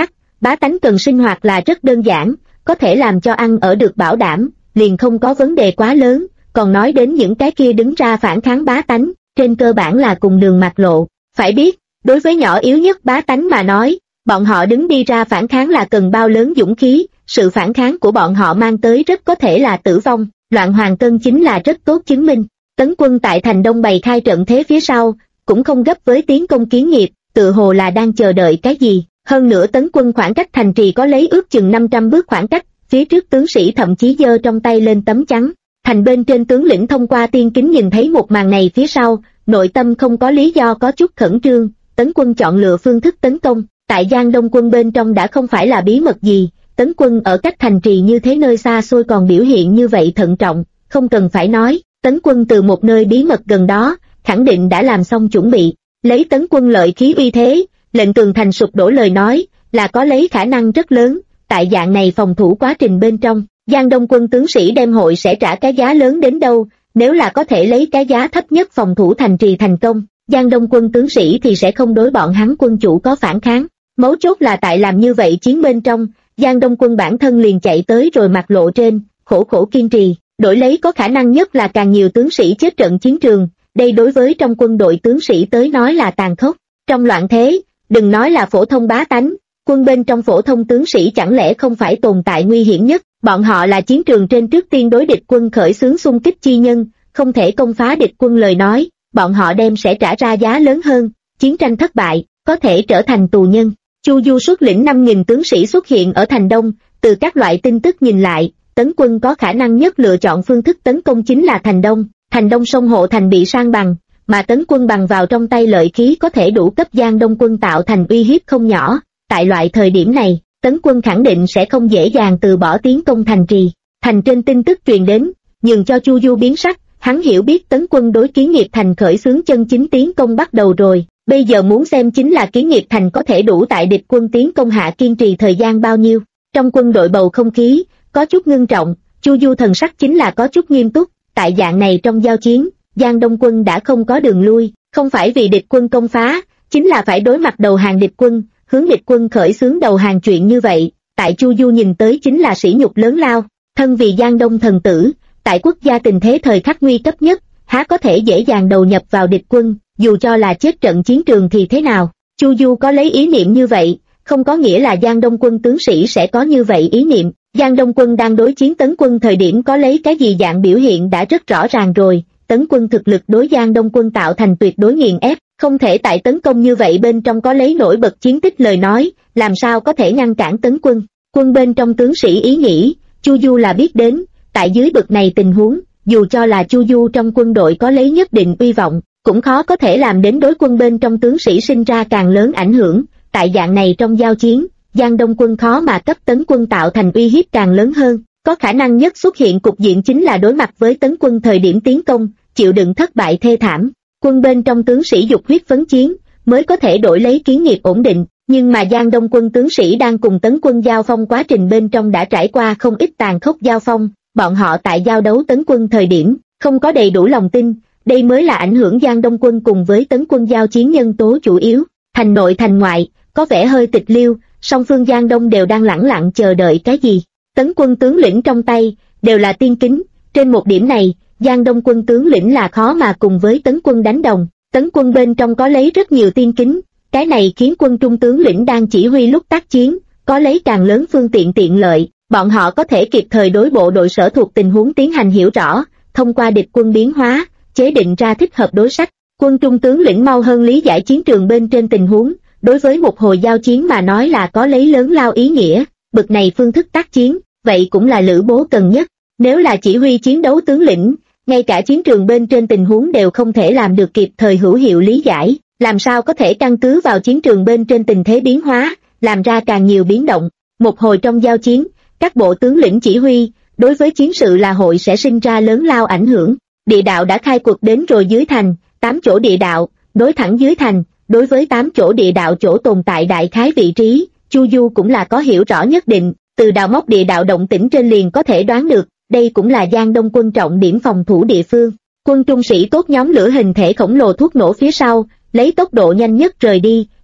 bá tánh cần sinh hoạt là rất đơn giản, có thể làm cho ăn ở được bảo đảm, liền không có vấn đề quá lớn, còn nói đến những cái kia đứng ra phản kháng bá tánh, trên cơ bản là cùng đường mạt lộ. Phải biết, đối với nhỏ yếu nhất bá tánh mà nói, bọn họ đứng đi ra phản kháng là cần bao lớn dũng khí, sự phản kháng của bọn họ mang tới rất có thể là tử vong, loạn hoàng cân chính là rất tốt chứng minh. Tấn quân tại thành Đông bày khai trận thế phía sau, cũng không gấp với tiến công kiến nghiệp, tự hồ là đang chờ đợi cái gì. Hơn nữa tấn quân khoảng cách thành trì có lấy ước chừng 500 bước khoảng cách, phía trước tướng sĩ thậm chí giơ trong tay lên tấm chắn. Thành bên trên tướng lĩnh thông qua tiên kính nhìn thấy một màn này phía sau, nội tâm không có lý do có chút khẩn trương. Tấn quân chọn lựa phương thức tấn công, tại Giang Đông quân bên trong đã không phải là bí mật gì, tấn quân ở cách thành trì như thế nơi xa xôi còn biểu hiện như vậy thận trọng, không cần phải nói, tấn quân từ một nơi bí mật gần đó, khẳng định đã làm xong chuẩn bị, lấy tấn quân lợi khí uy thế, lệnh tường thành sụp đổ lời nói, là có lấy khả năng rất lớn, tại dạng này phòng thủ quá trình bên trong, Giang Đông quân tướng sĩ đem hội sẽ trả cái giá lớn đến đâu, nếu là có thể lấy cái giá thấp nhất phòng thủ thành trì thành công, Giang Đông quân tướng sĩ thì sẽ không đối bọn hắn quân chủ có phản kháng. Mấu chốt là tại làm như vậy chiến bên trong, Giang Đông quân bản thân liền chạy tới rồi mặt lộ trên, khổ khổ kiên trì, đổi lấy có khả năng nhất là càng nhiều tướng sĩ chết trận chiến trường, đây đối với trong quân đội tướng sĩ tới nói là tàn khốc. Trong loạn thế, đừng nói là phổ thông bá tánh, quân bên trong phổ thông tướng sĩ chẳng lẽ không phải tồn tại nguy hiểm nhất, bọn họ là chiến trường trên trước tiên đối địch quân khởi xướng xung kích chi nhân, không thể công phá địch quân lời nói, bọn họ đem sẽ trả ra giá lớn hơn, chiến tranh thất bại, có thể trở thành tù nhân. Chu Du xuất lĩnh 5.000 tướng sĩ xuất hiện ở thành Đông, từ các loại tin tức nhìn lại, tấn quân có khả năng nhất lựa chọn phương thức tấn công chính là thành Đông sông hộ thành bị san bằng, mà tấn quân bằng vào trong tay lợi khí có thể đủ cấp Giang Đông quân tạo thành uy hiếp không nhỏ, tại loại thời điểm này, tấn quân khẳng định sẽ không dễ dàng từ bỏ tiến công thành trì. Thành trên tin tức truyền đến, nhường cho Chu Du biến sắc, hắn hiểu biết tấn quân đối Kiến Nghiệp Thành khởi xướng chân chính tiến công bắt đầu rồi, bây giờ muốn xem chính là Kiến Nghiệp Thành có thể đủ tại địch quân tiến công hạ kiên trì thời gian bao nhiêu. Trong quân đội bầu không khí có chút ngưng trọng, Chu Du thần sắc chính là có chút nghiêm túc, tại dạng này trong giao chiến, Giang Đông quân đã không có đường lui, không phải vì địch quân công phá, chính là phải đối mặt đầu hàng địch quân, hướng địch quân khởi xướng đầu hàng chuyện như vậy, tại Chu Du nhìn tới chính là sỉ nhục lớn lao, thân vì Giang Đông thần tử, tại quốc gia tình thế thời khắc nguy cấp nhất, há có thể dễ dàng đầu nhập vào địch quân, dù cho là chết trận chiến trường thì thế nào. Chu Du có lấy ý niệm như vậy, không có nghĩa là Giang Đông quân tướng sĩ sẽ có như vậy ý niệm. Giang Đông quân đang đối chiến tấn quân thời điểm có lấy cái gì dạng biểu hiện đã rất rõ ràng rồi, tấn quân thực lực đối Giang Đông quân tạo thành tuyệt đối nghiền ép, không thể tại tấn công như vậy bên trong có lấy nổi bật chiến tích lời nói, làm sao có thể ngăn cản tấn quân. Quân bên trong tướng sĩ ý nghĩ, Chu Du là biết đến, tại dưới bực này tình huống, dù cho là Chu Du trong quân đội có lấy nhất định uy vọng, cũng khó có thể làm đến đối quân bên trong tướng sĩ sinh ra càng lớn ảnh hưởng, tại dạng này trong giao chiến, Giang Đông quân khó mà cấp tấn quân tạo thành uy hiếp càng lớn hơn, có khả năng nhất xuất hiện cục diện chính là đối mặt với tấn quân thời điểm tiến công, chịu đựng thất bại thê thảm, quân bên trong tướng sĩ dục huyết phấn chiến, mới có thể đổi lấy Kiến Nghiệp ổn định, nhưng mà Giang Đông quân tướng sĩ đang cùng tấn quân giao phong quá trình bên trong đã trải qua không ít tàn khốc giao phong, bọn họ tại giao đấu tấn quân thời điểm, không có đầy đủ lòng tin, đây mới là ảnh hưởng Giang Đông quân cùng với tấn quân giao chiến nhân tố chủ yếu. Thành nội thành ngoại, có vẻ hơi tịch liêu, song phương Giang Đông đều đang lẳng lặng chờ đợi cái gì. Tấn quân tướng lĩnh trong tay, đều là tiên kính, trên một điểm này, Giang Đông quân tướng lĩnh là khó mà cùng với tấn quân đánh đồng, tấn quân bên trong có lấy rất nhiều tiên kính, cái này khiến quân trung tướng lĩnh đang chỉ huy lúc tác chiến, có lấy càng lớn phương tiện tiện lợi, bọn họ có thể kịp thời đối bộ đội sở thuộc tình huống tiến hành hiểu rõ, thông qua địch quân biến hóa, chế định ra thích hợp đối sách. Quân trung tướng lĩnh mau hơn lý giải chiến trường bên trên tình huống, đối với một hồi giao chiến mà nói là có lấy lớn lao ý nghĩa, bực này phương thức tác chiến, vậy cũng là Lữ Bố cần nhất. Nếu là chỉ huy chiến đấu tướng lĩnh, ngay cả chiến trường bên trên tình huống đều không thể làm được kịp thời hữu hiệu lý giải, làm sao có thể căn cứ vào chiến trường bên trên tình thế biến hóa, làm ra càng nhiều biến động. Một hồi trong giao chiến, các bộ tướng lĩnh chỉ huy, đối với chiến sự là hội sẽ sinh ra lớn lao ảnh hưởng. Địa đạo đã khai quật đến rồi dưới thành, 8 chỗ địa đạo, nối thẳng dưới thành, đối với 8 chỗ địa đạo chỗ tồn tại đại khái vị trí, Chu Du cũng là có hiểu rõ nhất định, từ đào móc địa đạo động tĩnh trên liền có thể đoán được, đây cũng là Giang Đông quân trọng điểm phòng thủ địa phương. Quân trung sĩ tốt nhóm lửa hình thể khổng lồ thuốc nổ phía sau, lấy tốc độ nhanh nhất rời đi,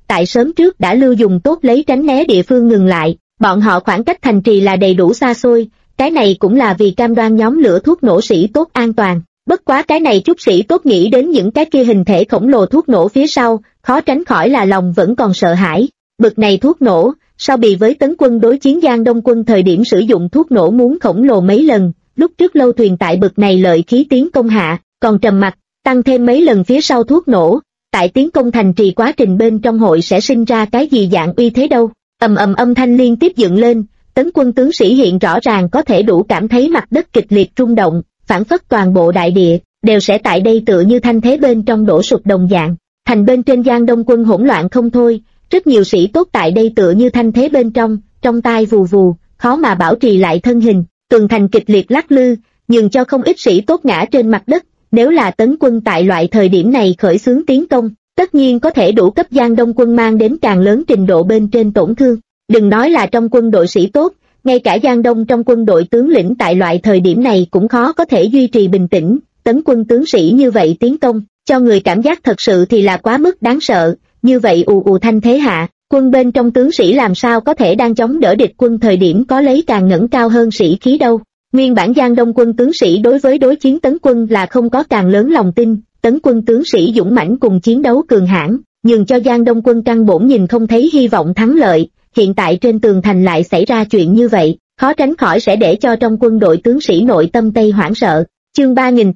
tại sớm trước đã lưu dùng tốt lấy tránh né địa phương ngừng lại, bọn họ khoảng cách thành trì là đầy đủ xa xôi, cái này cũng là vì cam đoan nhóm lửa thuốc nổ sĩ tốt an toàn. Bất quá cái này chút sĩ tốt nghĩ đến những cái kia hình thể khổng lồ thuốc nổ phía sau, khó tránh khỏi là lòng vẫn còn sợ hãi. Bực này thuốc nổ, so bì với tấn quân đối chiến Giang Đông quân thời điểm sử dụng thuốc nổ muốn khổng lồ mấy lần, lúc trước lâu thuyền tại bực này lợi khí tiến công hạ, còn trầm mặc, tăng thêm mấy lần phía sau thuốc nổ, tại tiến công thành trì quá trình bên trong hội sẽ sinh ra cái gì dạng uy thế đâu. Ầm ầm âm thanh liên tiếp dựng lên, tấn quân tướng sĩ hiện rõ ràng có thể đủ cảm thấy mặt đất kịch liệt rung động, phản phất toàn bộ đại địa đều sẽ tại đây tựa như thanh thế bên trong đổ sụp đồng dạng. Thành bên trên Giang Đông quân hỗn loạn không thôi, rất nhiều sĩ tốt tại đây tựa như thanh thế bên trong tai vù vù, khó mà bảo trì lại thân hình, tường thành kịch liệt lắc lư, nhường cho không ít sĩ tốt ngã trên mặt đất. Nếu là tấn quân tại loại thời điểm này khởi xướng tiến công, tất nhiên có thể đủ cấp Giang Đông quân mang đến càng lớn trình độ bên trên tổn thương. Đừng nói là trong quân đội sĩ tốt, ngay cả Giang Đông trong quân đội tướng lĩnh tại loại thời điểm này cũng khó có thể duy trì bình tĩnh. Tấn quân tướng sĩ như vậy tiến công, cho người cảm giác thật sự thì là quá mức đáng sợ. Như vậy ù ù thanh thế hạ, quân bên trong tướng sĩ làm sao có thể đang chống đỡ địch quân thời điểm có lấy càng ngẩng cao hơn sĩ khí đâu. Nguyên bản Giang Đông quân tướng sĩ đối với đối chiến tấn quân là không có càng lớn lòng tin, tấn quân tướng sĩ dũng mãnh cùng chiến đấu cường hãn, nhường cho Giang Đông quân căn bổn nhìn không thấy hy vọng thắng lợi. Hiện tại trên tường thành lại xảy ra chuyện như vậy, khó tránh khỏi sẽ để cho trong quân đội tướng sĩ nội tâm Tây hoảng sợ. Chương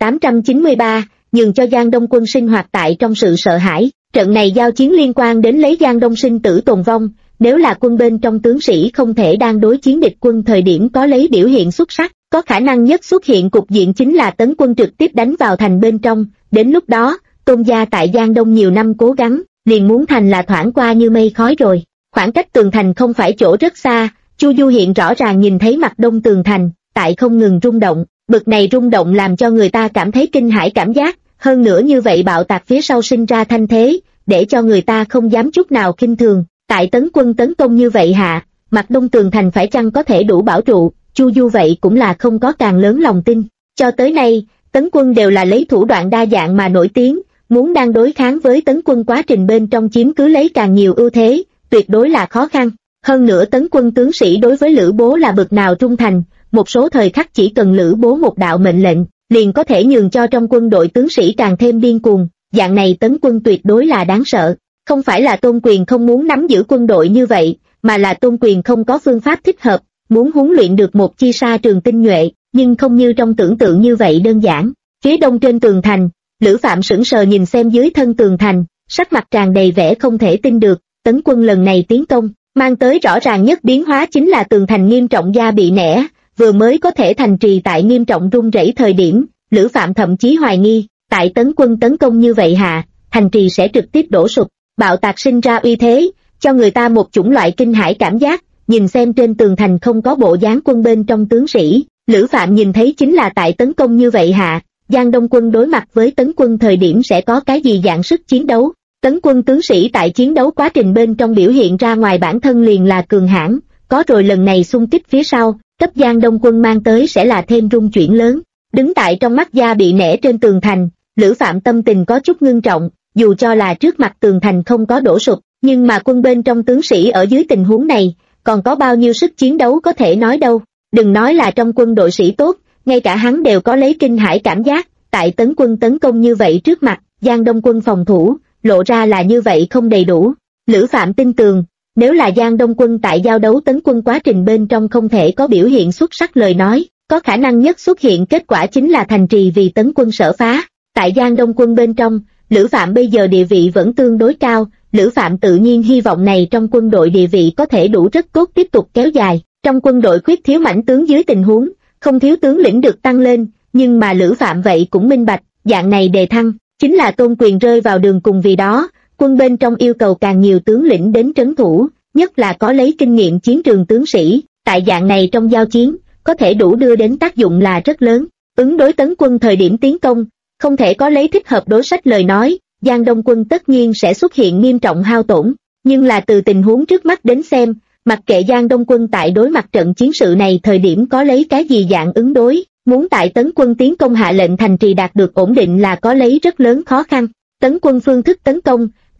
3893, nhường cho Giang Đông quân sinh hoạt tại trong sự sợ hãi. Trận này giao chiến liên quan đến lấy Giang Đông sinh tử tồn vong, nếu là quân bên trong tướng sĩ không thể đang đối chiến địch quân thời điểm có lấy biểu hiện xuất sắc, có khả năng nhất xuất hiện cục diện chính là tấn quân trực tiếp đánh vào thành bên trong. Đến lúc đó, Tôn gia tại Giang Đông nhiều năm cố gắng, liền muốn thành là thoảng qua như mây khói rồi. Khoảng cách tường thành không phải chỗ rất xa, Chu Du hiện rõ ràng nhìn thấy mặt đông tường thành, tại không ngừng rung động, bực này rung động làm cho người ta cảm thấy kinh hãi cảm giác, hơn nữa như vậy bạo tạc phía sau sinh ra thanh thế, để cho người ta không dám chút nào khinh thường. Tại tấn quân tấn công như vậy hạ, mặt đông tường thành phải chăng có thể đủ bảo trụ, Chu Du vậy cũng là không có càng lớn lòng tin. Cho tới nay, tấn quân đều là lấy thủ đoạn đa dạng mà nổi tiếng, muốn đang đối kháng với tấn quân quá trình bên trong chiếm cứ lấy càng nhiều ưu thế, tuyệt đối là khó khăn. Hơn nữa tấn quân tướng sĩ đối với Lữ Bố là bực nào trung thành, một số thời khắc chỉ cần Lữ Bố một đạo mệnh lệnh, liền có thể nhường cho trong quân đội tướng sĩ càng thêm điên cuồng, dạng này tấn quân tuyệt đối là đáng sợ. Không phải là Tôn Quyền không muốn nắm giữ quân đội như vậy, mà là Tôn Quyền không có phương pháp thích hợp, muốn huấn luyện được một chi sa trường tinh nhuệ, nhưng không như trong tưởng tượng như vậy đơn giản. Phía đông trên tường thành, Lữ Phạm sững sờ nhìn xem dưới thân tường thành, sắc mặt tràn đầy vẻ không thể tin được. Tấn quân lần này tiến công, mang tới rõ ràng nhất biến hóa chính là tường thành nghiêm trọng gia bị nẻ, vừa mới có thể thành trì tại nghiêm trọng rung rẩy thời điểm, Lữ Phạm thậm chí hoài nghi, tại tấn quân tấn công như vậy hạ, thành trì sẽ trực tiếp đổ sụp. Bạo tạc sinh ra uy thế, cho người ta một chủng loại kinh hãi cảm giác, nhìn xem trên tường thành không có bộ dáng quân bên trong tướng sĩ, Lữ Phạm nhìn thấy chính là tại tấn công như vậy hạ, Giang Đông quân đối mặt với tấn quân thời điểm sẽ có cái gì dạng sức chiến đấu. Tấn quân tướng sĩ tại chiến đấu quá trình bên trong biểu hiện ra ngoài bản thân liền là cường hãn, có rồi lần này xung kích phía sau, cấp Giang Đông quân mang tới sẽ là thêm rung chuyển lớn. Đứng tại trong mắt gia bị nẻ trên tường thành, Lữ Phạm tâm tình có chút ngưng trọng, dù cho là trước mặt tường thành không có đổ sụp, nhưng mà quân bên trong tướng sĩ ở dưới tình huống này, còn có bao nhiêu sức chiến đấu có thể nói đâu. Đừng nói là trong quân đội sĩ tốt, ngay cả hắn đều có lấy kinh hãi cảm giác, tại tấn quân tấn công như vậy trước mặt, Giang Đông quân phòng thủ, lộ ra là như vậy không đầy đủ. Lữ Phạm tin tưởng, nếu là Giang Đông quân tại giao đấu tấn quân quá trình bên trong không thể có biểu hiện xuất sắc lời nói, có khả năng nhất xuất hiện kết quả chính là thành trì vì tấn quân sở phá. Tại Giang Đông quân bên trong, Lữ Phạm bây giờ địa vị vẫn tương đối cao, Lữ Phạm tự nhiên hy vọng này trong quân đội địa vị có thể đủ rất tốt tiếp tục kéo dài. Trong quân đội khuyết thiếu mãnh tướng dưới tình huống, không thiếu tướng lĩnh được tăng lên, nhưng mà Lữ Phạm vậy cũng minh bạch, dạng này đề thăng, chính là Tôn Quyền rơi vào đường cùng. Vì đó, quân bên trong yêu cầu càng nhiều tướng lĩnh đến trấn thủ, nhất là có lấy kinh nghiệm chiến trường tướng sĩ, tại dạng này trong giao chiến, có thể đủ đưa đến tác dụng là rất lớn. Ứng đối tấn quân thời điểm tiến công, không thể có lấy thích hợp đối sách lời nói, Giang Đông quân tất nhiên sẽ xuất hiện nghiêm trọng hao tổn, nhưng là từ tình huống trước mắt đến xem, mặc kệ Giang Đông quân tại đối mặt trận chiến sự này thời điểm có lấy cái gì dạng ứng đối, muốn tại tấn quân tiến công hạ lệnh thành trì đạt được ổn định là có lấy rất lớn khó khăn. Tấn quân phương thức tấn công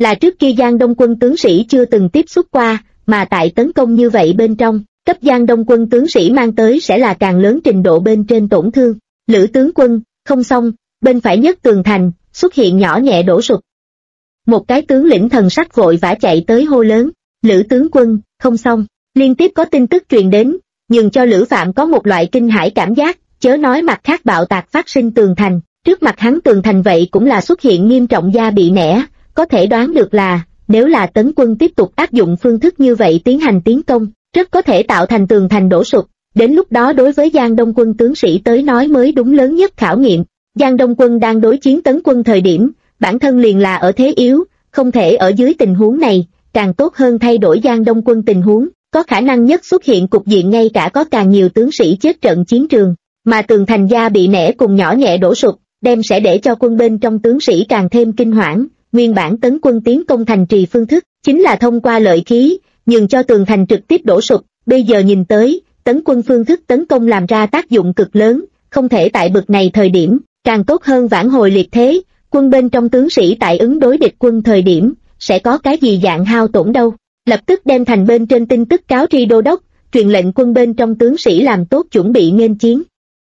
là trước kia Giang Đông quân tướng sĩ chưa từng tiếp xúc qua, mà tại tấn công như vậy bên trong, cấp Giang Đông quân tướng sĩ mang tới sẽ là càng lớn trình độ bên trên tổn thương. Lữ tướng quân, không xong, bên phải nhất tường thành, xuất hiện nhỏ nhẹ đổ sụp. Một cái tướng lĩnh thần sắc vội vã chạy tới hô lớn, Lữ tướng quân, không xong, liên tiếp có tin tức truyền đến, nhường cho Lữ Phạm có một loại kinh hãi cảm giác, chớ nói mặt khác bạo tạc phát sinh tường thành, trước mặt hắn tường thành vậy cũng là xuất hiện nghiêm trọng da bị nẻ, có thể đoán được là, nếu là tấn quân tiếp tục áp dụng phương thức như vậy tiến hành tiến công, rất có thể tạo thành tường thành đổ sụp, đến lúc đó đối với Giang Đông quân tướng sĩ tới nói mới đúng lớn nhất khảo nghiệm. Giang Đông quân đang đối chiến tấn quân thời điểm, bản thân liền là ở thế yếu, không thể ở dưới tình huống này, càng tốt hơn thay đổi Giang Đông quân tình huống, có khả năng nhất xuất hiện cục diện ngay cả có càng nhiều tướng sĩ chết trận chiến trường, mà tường thành da bị nẻ cùng nhỏ nhẹ đổ sụp, đem sẽ để cho quân bên trong tướng sĩ càng thêm kinh hoảng. Nguyên bản tấn quân tiến công thành trì phương thức, chính là thông qua lợi khí, nhường cho tường thành trực tiếp đổ sụp, bây giờ nhìn tới, tấn quân phương thức tấn công làm ra tác dụng cực lớn, không thể tại bực này thời điểm, càng tốt hơn vãn hồi liệt thế, quân bên trong tướng sĩ tại ứng đối địch quân thời điểm, sẽ có cái gì dạng hao tổn đâu. Lập tức đem thành bên trên tin tức cáo tri đô đốc, truyền lệnh quân bên trong tướng sĩ làm tốt chuẩn bị nghênh chiến.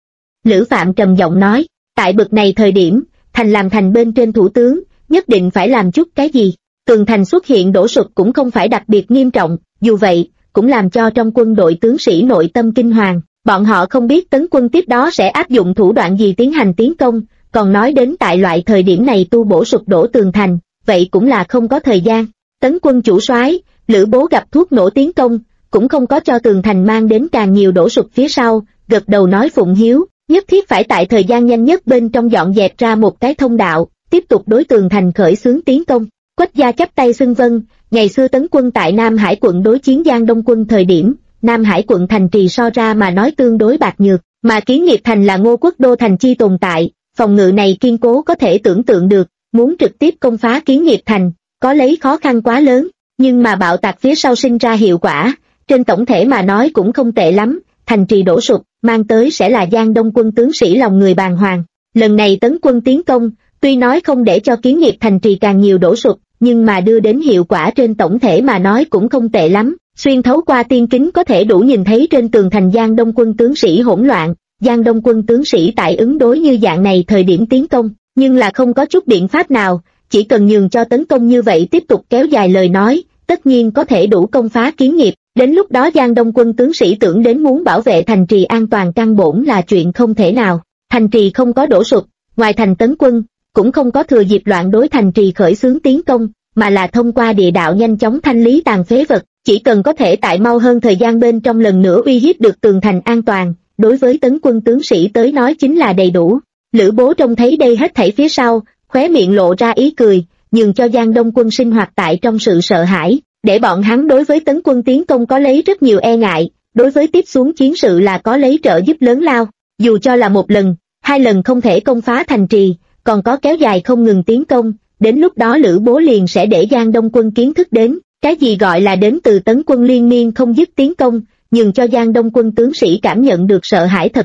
Lữ Phạm trầm giọng nói, tại bực này thời điểm, thành làm thành bên trên thủ tướng, nhất định phải làm chút cái gì. Tường thành xuất hiện đổ sụp cũng không phải đặc biệt nghiêm trọng, dù vậy, cũng làm cho trong quân đội tướng sĩ nội tâm kinh hoàng. Bọn họ không biết tấn quân tiếp đó sẽ áp dụng thủ đoạn gì tiến hành tiến công, còn nói đến tại loại thời điểm này tu bổ sụp đổ tường thành, vậy cũng là không có thời gian. Tấn quân chủ soái, Lữ Bố gặp thuốc nổ tiến công, cũng không có cho tường thành mang đến càng nhiều đổ sụp phía sau, gật đầu nói Phụng Hiếu, nhất thiết phải tại thời gian nhanh nhất bên trong dọn dẹp ra một cái thông đạo, tiếp tục đối tường thành khởi xướng tiến công. Quách gia chắp tay xưng vâng, ngày xưa tấn quân tại Nam Hải quận đối chiến Giang Đông quân thời điểm, Nam Hải quận thành trì so ra mà nói tương đối bạc nhược, mà Kiến Nghiệp thành là Ngô Quốc đô thành chi tồn tại, phòng ngự này kiên cố có thể tưởng tượng được, muốn trực tiếp công phá Kiến Nghiệp thành, có lấy khó khăn quá lớn, nhưng mà bạo tạc phía sau sinh ra hiệu quả, trên tổng thể mà nói cũng không tệ lắm, thành trì đổ sụp, mang tới sẽ là Giang Đông quân tướng sĩ lòng người bàng hoàng. Lần này tấn quân tiến công, tuy nói không để cho Kiến Nghiệp thành trì càng nhiều đổ sụp, nhưng mà đưa đến hiệu quả trên tổng thể mà nói cũng không tệ lắm, xuyên thấu qua tiên kính có thể đủ nhìn thấy trên tường thành Giang Đông quân tướng sĩ hỗn loạn, Giang Đông quân tướng sĩ tại ứng đối như dạng này thời điểm tiến công, nhưng là không có chút biện pháp nào, chỉ cần nhường cho tấn công như vậy tiếp tục kéo dài lời nói, tất nhiên có thể đủ công phá Kiến Nghiệp, đến lúc đó Giang Đông quân tướng sĩ tưởng đến muốn bảo vệ thành trì an toàn căn bổn là chuyện không thể nào, thành trì không có đổ sụp, ngoài thành tấn quân, cũng không có thừa dịp loạn đối thành trì khởi xướng tiến công, mà là thông qua địa đạo nhanh chóng thanh lý tàn phế vật, chỉ cần có thể tại mau hơn thời gian bên trong lần nữa uy hiếp được tường thành an toàn, đối với tấn quân tướng sĩ tới nói chính là đầy đủ. Lữ Bố trông thấy đây hết thảy phía sau, khóe miệng lộ ra ý cười, nhường cho Giang Đông quân sinh hoạt tại trong sự sợ hãi, để bọn hắn đối với tấn quân tiến công có lấy rất nhiều e ngại, đối với tiếp xuống chiến sự là có lấy trợ giúp lớn lao, dù cho là một lần, hai lần không thể công phá thành trì, còn có kéo dài không ngừng tiến công, đến lúc đó Lữ Bố liền sẽ để Giang Đông quân kiến thức đến, cái gì gọi là đến từ tấn quân liên miên không dứt tiến công, nhường cho Giang Đông quân tướng sĩ cảm nhận được sợ hãi thật